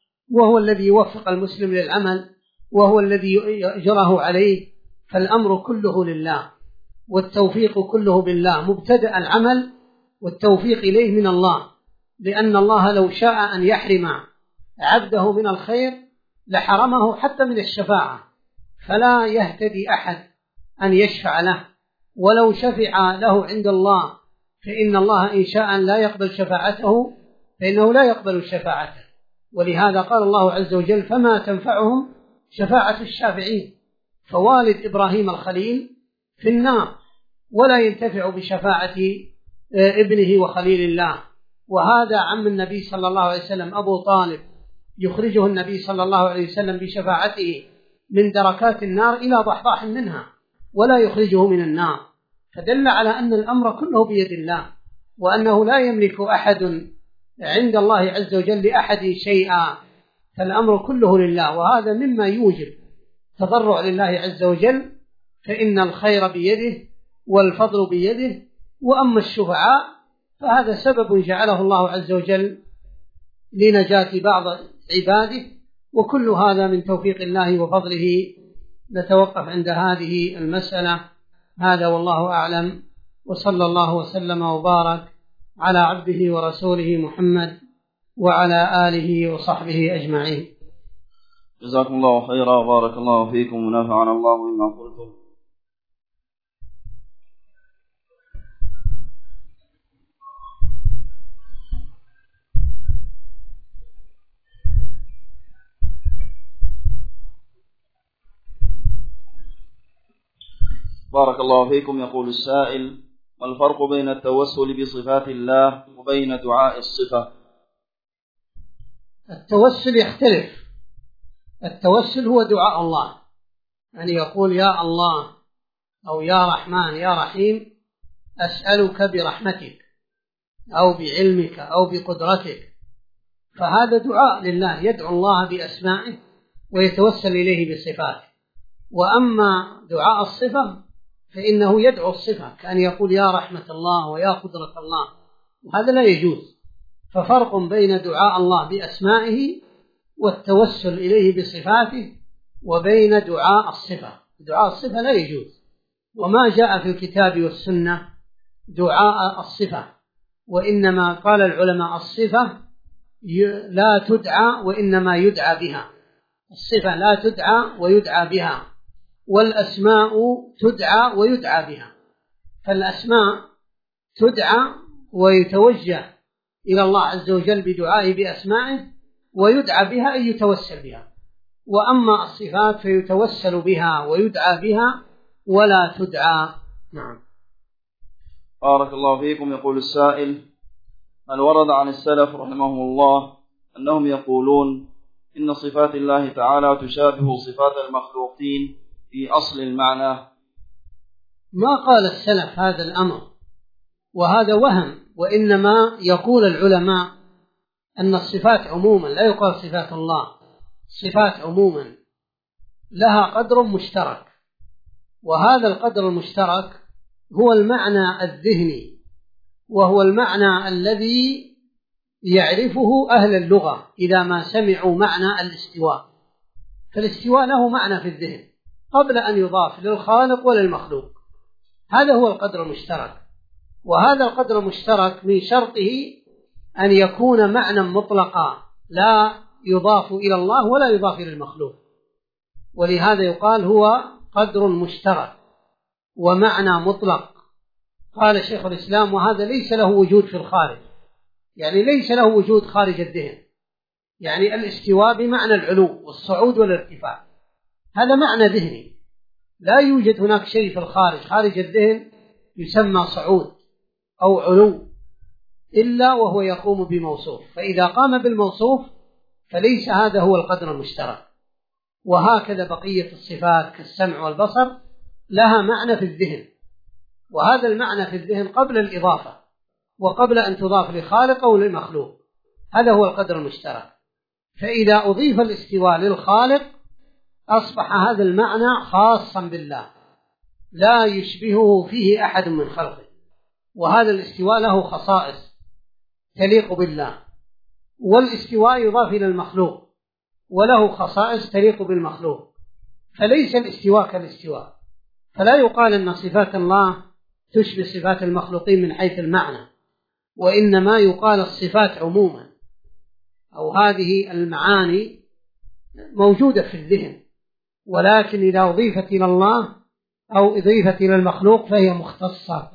وهو الذي يوفق المسلم للعمل، وهو الذي يأجره عليه. فالأمر كله لله، والتوفيق كله بالله. مبتدأ العمل والتوفيق إليه من الله، لأن الله لو شاء أن يحرم عبده من الخير لحرمه حتى من الشفاعة، فلا يهتدي أحد أن يشفع له. ولو شفع له عند الله فإن الله إن شاء لا يقبل شفاعته، فإنه لا يقبل شفاعته. ولهذا قال الله عز وجل: فما تنفعهم شفاعة الشافعين. فوالد إبراهيم الخليل في النار ولا ينتفع بشفاعة ابنه وخليل الله. وهذا عم النبي صلى الله عليه وسلم أبو طالب يخرجه النبي صلى الله عليه وسلم بشفاعته من دركات النار إلى ضحضاح منها، ولا يخرجه من النار. فدل على أن الأمر كله بيد الله، وأنه لا يملك أحد عند الله عز وجل لأحد شيئا، فالأمر كله لله. وهذا مما يوجب تضرع لله عز وجل، فإن الخير بيده والفضل بيده. وأما الشفعاء فهذا سبب جعله الله عز وجل لنجاة بعض عباده، وكل هذا من توفيق الله وفضله. نتوقف عند هذه المسألة. هذا والله أعلم، وصلى الله وسلم وبارك على عبده ورسوله محمد وعلى آله وصحبه أجمعين. جزاكم الله خيرا وبارك الله فيكم ونفعنا الله بما قلتم. بارك الله فيكم. يقول السائل: ما الفرق بين التوسل بصفات الله وبين دعاء الصفة؟ التوسل يختلف. التوسل هو دعاء الله، يعني يقول: يا الله، أو يا رحمن يا رحيم، أسألك برحمتك أو بعلمك أو بقدرتك. فهذا دعاء لله، يدعو الله بأسمائه ويتوسل إليه بصفاته. وأما دعاء الصفة فإنه يدعو الصفة، كأن يقول: يا رحمة الله ويا قدرة الله، وهذا لا يجوز. ففرق بين دعاء الله بأسمائه والتوسل إليه بصفاته وبين دعاء الصفة. دعاء الصفة لا يجوز، وما جاء في الكتاب والسنة دعاء الصفة. وإنما قال العلماء: الصفة لا تدعى وإنما يدعى بها. الصفة لا تدعى ويدعى بها. والأسماء تدعى ويدعى بها، فالأسماء تدعى ويتوجه إلى الله عز وجل بدعائه بأسمائه، ويدعى بها أي يتوسل بها. وأما الصفات فيتوسل بها ويدعى بها ولا تدعى. نعم. بارك الله فيكم. يقول السائل: هل ورد عن السلف رحمهم الله أنهم يقولون إن صفات الله تعالى تشابه صفات المخلوقين في أصل المعنى؟ ما قال السلف هذا الأمر، وهذا وهم، وإنما يقول العلماء أن الصفات عموما، لا يقال صفات الله، صفات عموما لها قدر مشترك، وهذا القدر المشترك هو المعنى الذهني، وهو المعنى الذي يعرفه أهل اللغة إذا ما سمعوا معنى الاستواء. فالاستواء له معنى في الذهن قبل أن يضاف للخالق وللمخلوق، هذا هو القدر المشترك. وهذا القدر المشترك من شرطه أن يكون معنى مطلقا لا يضاف إلى الله ولا يضاف إلى المخلوق، ولهذا يقال هو قدر مشترك ومعنى مطلق. قال شيخ الإسلام: وهذا ليس له وجود في الخارج، يعني ليس له وجود خارج الذهن، يعني الاستواء بمعنى العلو والصعود والارتفاع، هذا معنى ذهني، لا يوجد هناك شيء في الخارج، خارج الذهن يسمى صعود أو علو إلا وهو يقوم بموصوف، فإذا قام بالموصوف فليس هذا هو القدر المشترك. وهكذا بقية الصفات كالسمع والبصر لها معنى في الذهن، وهذا المعنى في الذهن قبل الإضافة وقبل أن تضاف لخالق أو للمخلوق، هذا هو القدر المشترك. فإذا أضيف الاستواء للخالق أصبح هذا المعنى خاصا بالله لا يشبهه فيه أحد من خلقه، وهذا الاستواء له خصائص تليق بالله، والاستواء يضاف إلى المخلوق وله خصائص تليق بالمخلوق، فليس الاستواء كالاستواء. فلا يقال أن صفات الله تشبه صفات المخلوقين من حيث المعنى، وإنما يقال الصفات عموما، أو هذه المعاني موجودة في الذهن، ولكن إذا أضيفت إلى الله أو أضيفت إلى المخلوق فهي مختصة.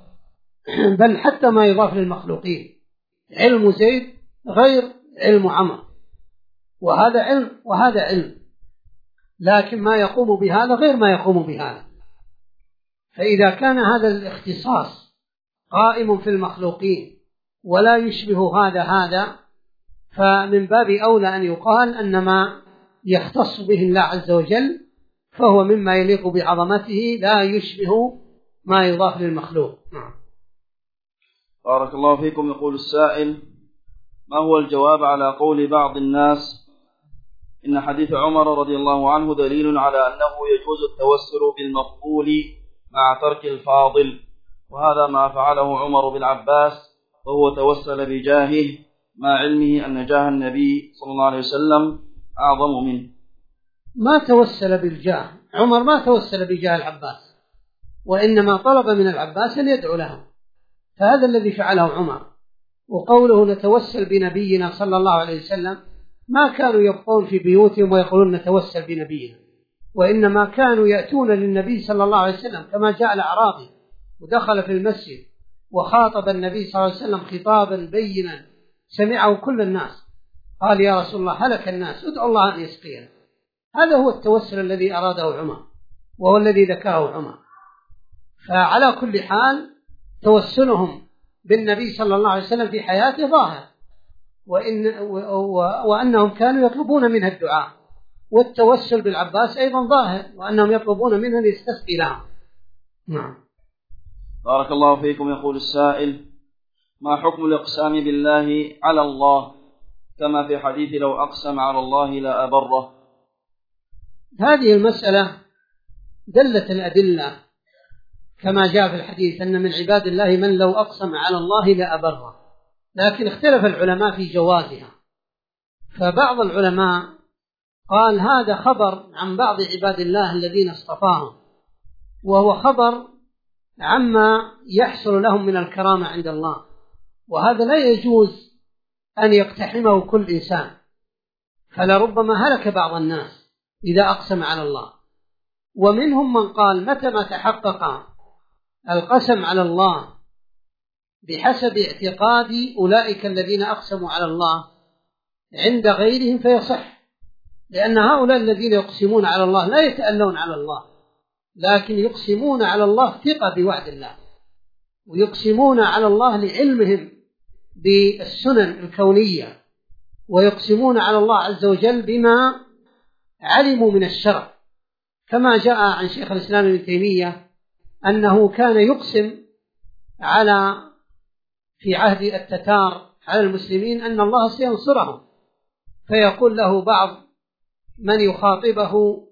بل حتى ما يضاف للمخلوقين، علم زيد غير علم عمرو، وهذا علم وهذا علم، لكن ما يقوم بهذا غير ما يقوم بهذا. فإذا كان هذا الاختصاص قائم في المخلوقين ولا يشبه هذا فمن باب أولى أن يقال أن ما يختص به الله عز وجل فهو مما يليق بعظمته لا يشبه ما يضاف للمخلوق. بارك الله فيكم. يقول السائل: ما هو الجواب على قول بعض الناس إن حديث عمر رضي الله عنه دليل على أنه يجوز التوسل بالمقبول مع ترك الفاضل، وهذا ما فعله عمر بالعباس، وهو توسل بجاهه مع علمه أن جاه النبي صلى الله عليه وسلم أعظم منه؟ ما توسل بالجاه، عمر ما توسل بجاه العباس، وإنما طلب من العباس أن يدعو له، فهذا الذي فعله عمر. وقوله نتوسل بنبينا صلى الله عليه وسلم، ما كانوا يبقون في بيوتهم ويقولون نتوسل بنبينا، وإنما كانوا يأتون للنبي صلى الله عليه وسلم، كما جاء الأعرابي ودخل في المسجد وخاطب النبي صلى الله عليه وسلم خطابا بينا سمعه كل الناس، قال: يا رسول الله هلك الناس، ادعو الله أن يسقينا. هذا هو التوسل الذي أراده عمر، وهو الذي ذكره عمر. فعلى كل حال توسلهم بالنبي صلى الله عليه وسلم في حياته ظاهر، وأنهم كانوا يطلبون منه الدعاء، والتوسل بالعباس أيضا ظاهر، وأنهم يطلبون منه ليستسقي لهم. نعم. بارك الله فيكم. يقول السائل: ما حكم الإقسام بالله على الله كما في حديث لو أقسم على الله لا أبره؟ هذه المسألة دلت الأدلة كما جاء في الحديث أن من عباد الله من لو أقسم على الله لا أبره، لكن اختلف العلماء في جوازها. فبعض العلماء قال هذا خبر عن بعض عباد الله الذين اصطفاهم، وهو خبر عما يحصل لهم من الكرامة عند الله، وهذا لا يجوز أن يقتحمه كل إنسان، فلربما هلك بعض الناس إذا أقسم على الله. ومنهم من قال متى ما تحقق القسم على الله بحسب اعتقاد أولئك الذين أقسموا على الله عند غيرهم فيصح، لأن هؤلاء الذين يقسمون على الله لا يتألون على الله، لكن يقسمون على الله ثقة بوعد الله، ويقسمون على الله لعلمهم بالسنن الكونية، ويقسمون على الله عز وجل بما علموا من الشرع، كما جاء عن شيخ الإسلام ابن تيمية أنه كان يقسم في عهد التتار على المسلمين أن الله سينصرهم، فيقول له بعض من يخاطبه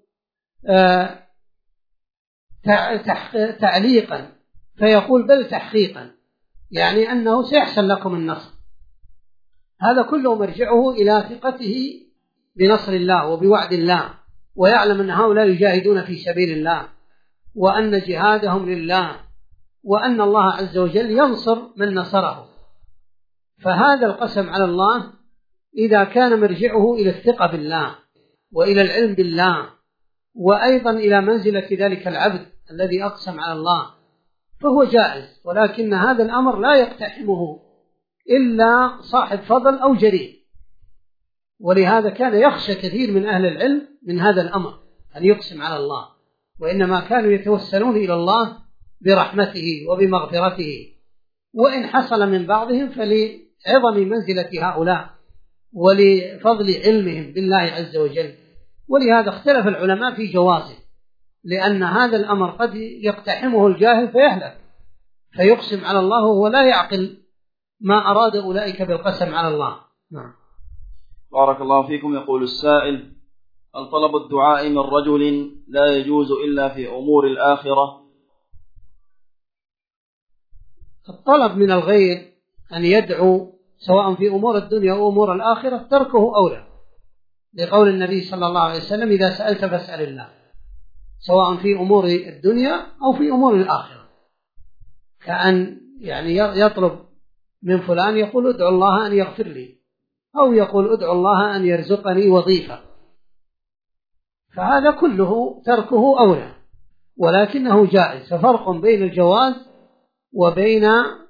تعليقا فيقول بل تحقيقا، يعني أنه سيحصل لكم النصر. هذا كله مرجعه إلى ثقته بنصر الله وبوعد الله، ويعلم أن هؤلاء يجاهدون في سبيل الله، وأن جهادهم لله، وأن الله عز وجل ينصر من نصره. فهذا القسم على الله إذا كان مرجعه إلى الثقة بالله وإلى العلم بالله، وأيضا إلى منزلة ذلك العبد الذي أقسم على الله، فهو جائز، ولكن هذا الأمر لا يقتحمه إلا صاحب فضل أو جريء، ولهذا كان يخشى كثير من أهل العلم من هذا الأمر أن يقسم على الله، وإنما كانوا يتوسلون إلى الله برحمته وبمغفرته، وإن حصل من بعضهم فلعظم منزلة هؤلاء ولفضل علمهم بالله عز وجل. ولهذا اختلف العلماء في جوازه، لأن هذا الأمر قد يقتحمه الجاهل فيهلك، فيقسم على الله وهو لا يعقل ما أراد أولئك بالقسم على الله. نعم. بارك الله فيكم. يقول السائل: هل طلب الدعاء من رجل لا يجوز إلا في أمور الآخرة؟ الطلب من الغير أن يدعو سواء في أمور الدنيا أو أمور الآخرة تركه أولى، لقول النبي صلى الله عليه وسلم: إذا سألت فاسأل الله، سواء في أمور الدنيا أو في أمور الآخرة. كأن يعني يطلب من فلان يقول ادعو الله أن يغفر لي، أو يقول ادعو الله أن يرزقني وظيفة، فهذا كله تركه أولى، ولكنه جائز. ففرق بين الجواز وبين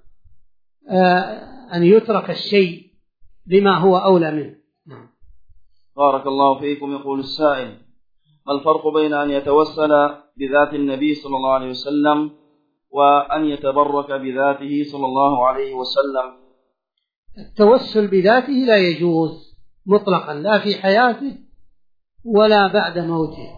أن يترك الشيء لما هو أولى منه. بارك الله فيكم. يقول السائل: ما الفرق بين أن يتوسل بذات النبي صلى الله عليه وسلم وأن يتبرك بذاته صلى الله عليه وسلم؟ التوسل بذاته لا يجوز مطلقا، لا في حياته ولا بعد موته.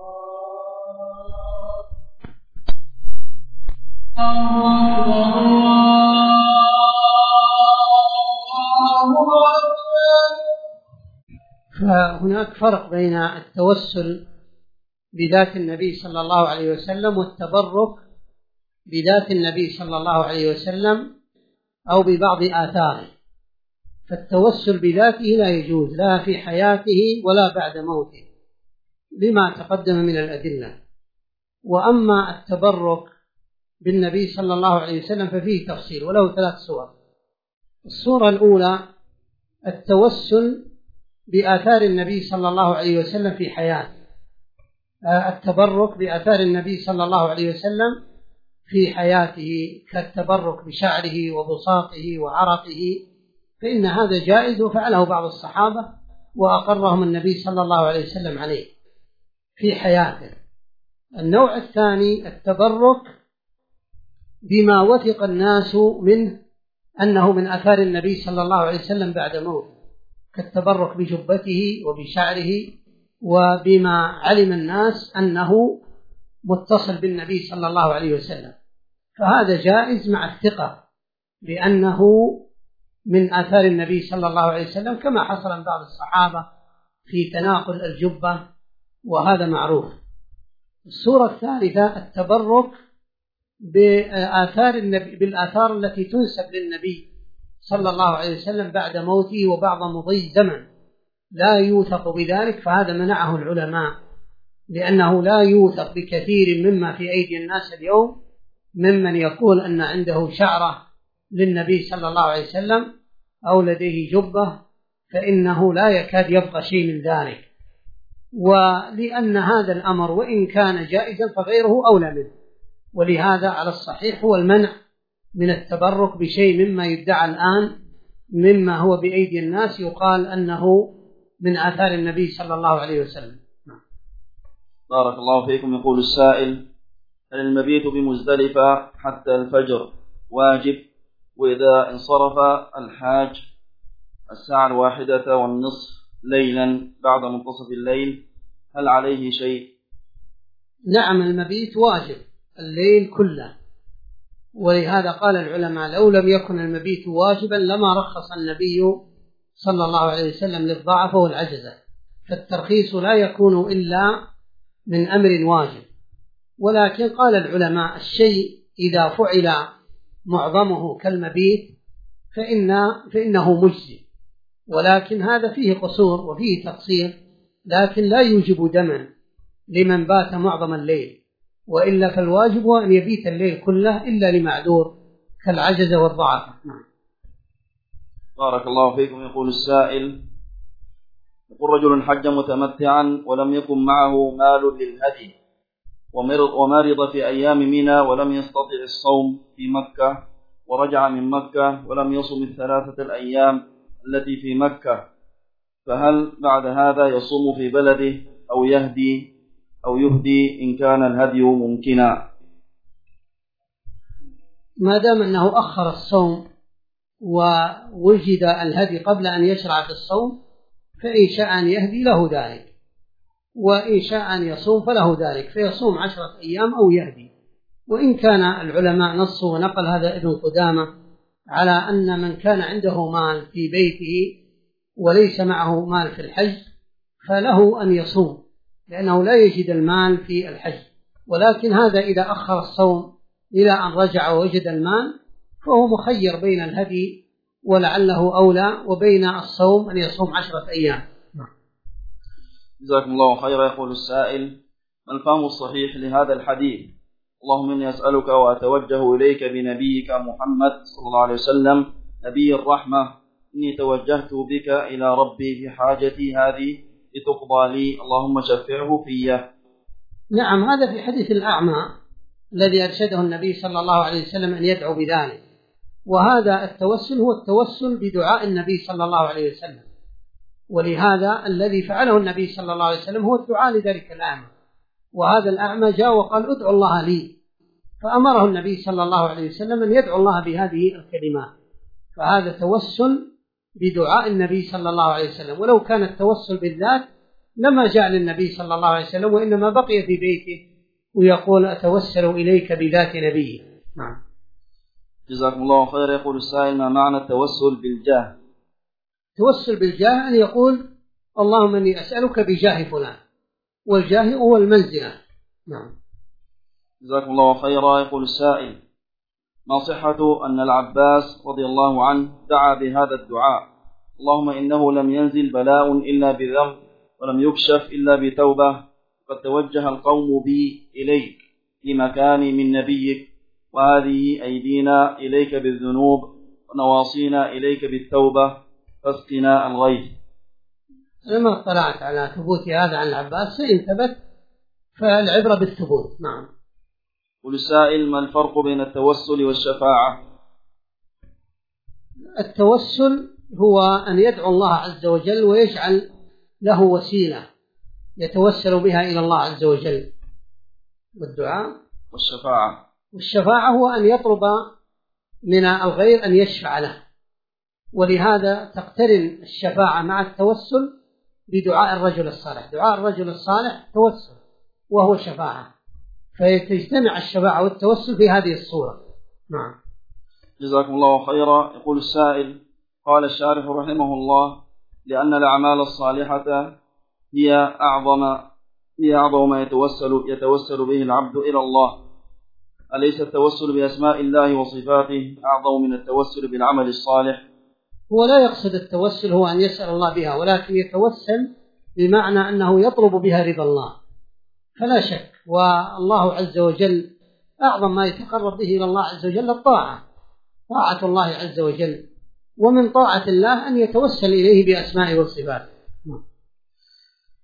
فهناك فرق بين التوسل بذات النبي صلى الله عليه وسلم والتبرك بذات النبي صلى الله عليه وسلم أو ببعض آثاره. فالتوسل بذاته لا يجوز لا في حياته ولا بعد موته لما تقدم من الأدلة. وأما التبرك بالنبي صلى الله عليه وسلم ففيه تفصيل، وله 3 صور. الصورة الأولى التوسل بآثار النبي صلى الله عليه وسلم في حياته، التبرك بآثار النبي صلى الله عليه وسلم في حياته، كالتبرك بشعره وبساطه وعرقه، فإن هذا جائز وفعله بعض الصحابة وأقرهم النبي صلى الله عليه وسلم عليه في حياته. النوع الثاني التبرك بما وثق الناس منه أنه من آثار النبي صلى الله عليه وسلم بعد موته، كالتبرك بجبته وبشعره وبما علم الناس أنه متصل بالنبي صلى الله عليه وسلم، فهذا جائز مع الثقة بأنه من آثار النبي صلى الله عليه وسلم، كما حصل من بعض الصحابة في تناقل الجبة، وهذا معروف. الصورة الثالثة التبرك بالآثار التي تنسب للنبي صلى الله عليه وسلم بعد موته وبعد مضي زمن لا يوثق بذلك، فهذا منعه العلماء، لأنه لا يوثق بكثير مما في أيدي الناس اليوم ممن يقول أن عنده شعرة للنبي صلى الله عليه وسلم أو لديه جبة، فإنه لا يكاد يبقى شيء من ذلك، ولأن هذا الأمر وإن كان جائزا فغيره أولى منه، ولهذا على الصحيح هو المنع من التبرك بشيء مما يدعى الآن مما هو بأيدي الناس يقال أنه من آثار النبي صلى الله عليه وسلم. بارك الله فيكم. يقول السائل: هل المبيت بمزدلفة حتى الفجر واجب؟ وإذا انصرف الحاج 1:01 ليلا بعد منتصف الليل هل عليه شيء؟ نعم، المبيت واجب الليل كله، ولهذا قال العلماء لو لم يكن المبيت واجبا لما رخص النبي صلى الله عليه وسلم للضعف والعجزة، فالترخيص لا يكون إلا من أمر واجب. ولكن قال العلماء الشيء إذا فعل معظمه كالمبيت فإنه مجزي، ولكن هذا فيه قصور وفيه تقصير، لكن لا يوجب دما لمن بات معظم الليل، وإلا فالواجب أن يبيت الليل كله إلا لمعذور كالعجز والضعف. بارك الله فيكم. يقول السائل: يقول رجل حج متمتعا ولم يكن معه مال للهدي ومرض في أيام منى ولم يستطع الصوم في مكة، ورجع من مكة ولم يصم 3 الأيام التي في مكة، فهل بعد هذا يصوم في بلده أو يهدي إن كان الهدي ممكنا؟ ما دام أنه أخر الصوم ووجد الهدي قبل أن يشرع في الصوم فإن شاء أن يهدي له ذلك، وإن شاء أن يصوم فله ذلك، فيصوم 10 أيام أو يهدي. وإن كان العلماء نصوا ونقل هذا ابن قدامة على أن من كان عنده مال في بيته وليس معه مال في الحج فله أن يصوم، لأنه لا يجد المال في الحج، ولكن هذا إذا أخر الصوم إلى أن رجع ووجد المال فهو مخير بين الهدي ولعله أولى وبين الصوم أن يصوم 10 أيام. جزاكم الله خيرا. يقول السائل: ما الفهم الصحيح لهذا الحديث؟ اللهم إني أسألك وأتوجه إليك بنبيك محمد صلى الله عليه وسلم نبي الرحمة، إني توجهت بك إلى ربي في حاجتي هذه لتقضى لي، اللهم شفعه فيه. نعم، هذا في حديث الأعمى الذي أرشده النبي صلى الله عليه وسلم أن يدعو بذلك، وهذا التوسل هو التوسل بدعاء النبي صلى الله عليه وسلم، ولهذا الذي فعله النبي صلى الله عليه وسلم هو الدعاء لذلك الأعمى، وهذا الأعمى جاء وقال ادعو الله لي، فأمره النبي صلى الله عليه وسلم أن يدعو الله بهذه الكلمات، فهذا توسل بدعاء النبي صلى الله عليه وسلم. ولو كان التوسل بالذات لما جاء للنبي صلى الله عليه وسلم، وإنما بقي في بيته ويقول أتوسل إليك بذات نبي. نعم. جزاكم الله خيرا. يقول السائل: ما معنى التوسل بالجاه؟ التوسل بالجاه أن يقول اللهم إني أسألك بجاه فلان، والجاه هو المنزلة. نعم. جزاكم الله خيرا. يقول السائل: ما صحة أن العباس رضي الله عنه دعا بهذا الدعاء: اللهم إنه لم ينزل بلاء إلا بذنب ولم يكشف إلا بتوبة، قد توجه القوم بي إليك في مكاني من نبيك، وهذه أيدينا إليك بالذنوب ونواصينا إليك بالتوبة، فاسقنا الغيث. لما اطلعت على ثبوت هذا عن العباس فإن ثبت فالعبرة بالثبوت. نعم. والسائل: ما الفرق بين التوسل والشفاعة؟ التوسل هو أن يدعو الله عز وجل ويجعل له وسيلة يتوسل بها إلى الله عز وجل، والدعاء والشفاعة هو أن يطلب من الغير أن يشفع له، ولهذا تقترن الشفاعة مع التوسل بدعاء الرجل الصالح. دعاء الرجل الصالح توسل وهو شفاعة، فتجتمع الشفاعة والتوسل في هذه الصورة. نعم. جزاكم الله خيرا. يقول السائل: قال الشارح رحمه الله: لأن الأعمال الصالحة هي أعظم ما يتوسل به العبد إلى الله، أليس التوسل بأسماء الله وصفاته أعظم من التوسل بالعمل الصالح؟ هو لا يقصد التوسل هو أن يسأل الله بها، ولكن يتوسل بمعنى أنه يطلب بها رضا الله، فلا شك. والله عز وجل أعظم ما يتقرب به إلى الله عز وجل الطاعة، طاعة الله عز وجل، ومن طاعة الله أن يتوسل إليه بأسمائه والصفات.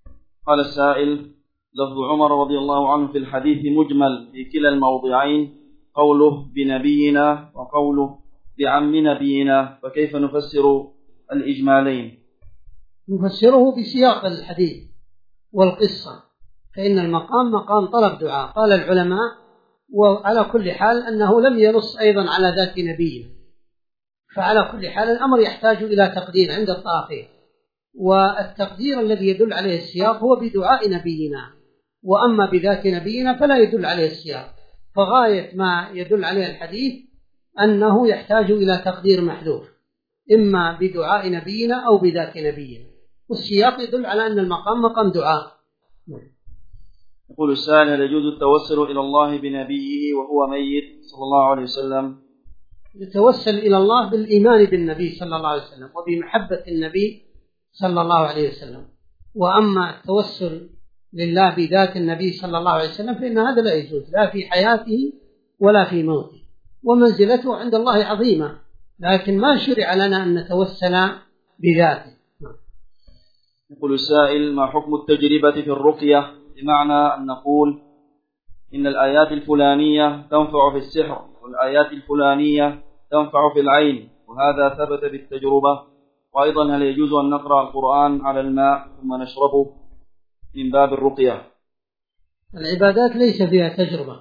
قال السائل: لفظ عمر رضي الله عنه في الحديث مجمل في كلا الموضعين، قوله بنبينا وقوله بعم نبينا، فكيف نفسر الإجمالين؟ نفسره بسياق الحديث والقصة، فإن المقام مقام طلب دعاء. قال العلماء: وعلى كل حال أنه لم ينص أيضا على ذات نبينا، فعلى كل حال الأمر يحتاج إلى تقدير عند الطرفين، والتقدير الذي يدل عليه السياق هو بدعاء نبينا، وأما بذات نبينا فلا يدل عليه السياق. فغاية ما يدل عليه الحديث أنه يحتاج إلى تقدير محذوف، إما بدعاء نبينا أو بذات نبينا، والسياق يدل على أن المقام مقام دعاء. يقول السائل: هل يجوز التوسل إلى الله بنبيه وهو ميت صلى الله عليه وسلم؟ يتوسل إلى الله بالإيمان بالنبي صلى الله عليه وسلم وبمحبة النبي صلى الله عليه وسلم. وأما التوسل لله بذات النبي صلى الله عليه وسلم فإن هذا لا يجوز، لا في حياته ولا في موته، ومنزلته عند الله عظيمة، لكن ما شرع لنا أن نتوسل بذاته. يقول السائل: ما حكم التجربة في الرقية؟ بمعنى أن نقول إن الآيات الفلانية تنفع في السحر والآيات الفلانية تنفع في العين، وهذا ثبت بالتجربة. وأيضا هل يجوز أن نقرأ القرآن على الماء ثم نشربه من باب الرقية؟ العبادات ليس فيها تجربة،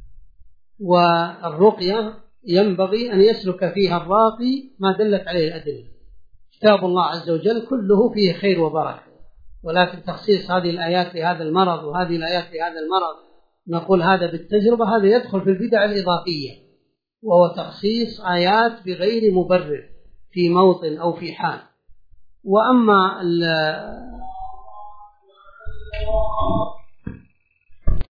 والرقية ينبغي أن يسلك فيها الراقي ما دلت عليه الأدلة. كتاب الله عز وجل كله فيه خير وبركة، ولكن تخصيص هذه الآيات لهذا المرض وهذه الآيات لهذا المرض نقول هذا بالتجربة، هذا يدخل في البدع الإضافية، وهو تخصيص آيات بغير مبرر في موطن أو في حال. وأما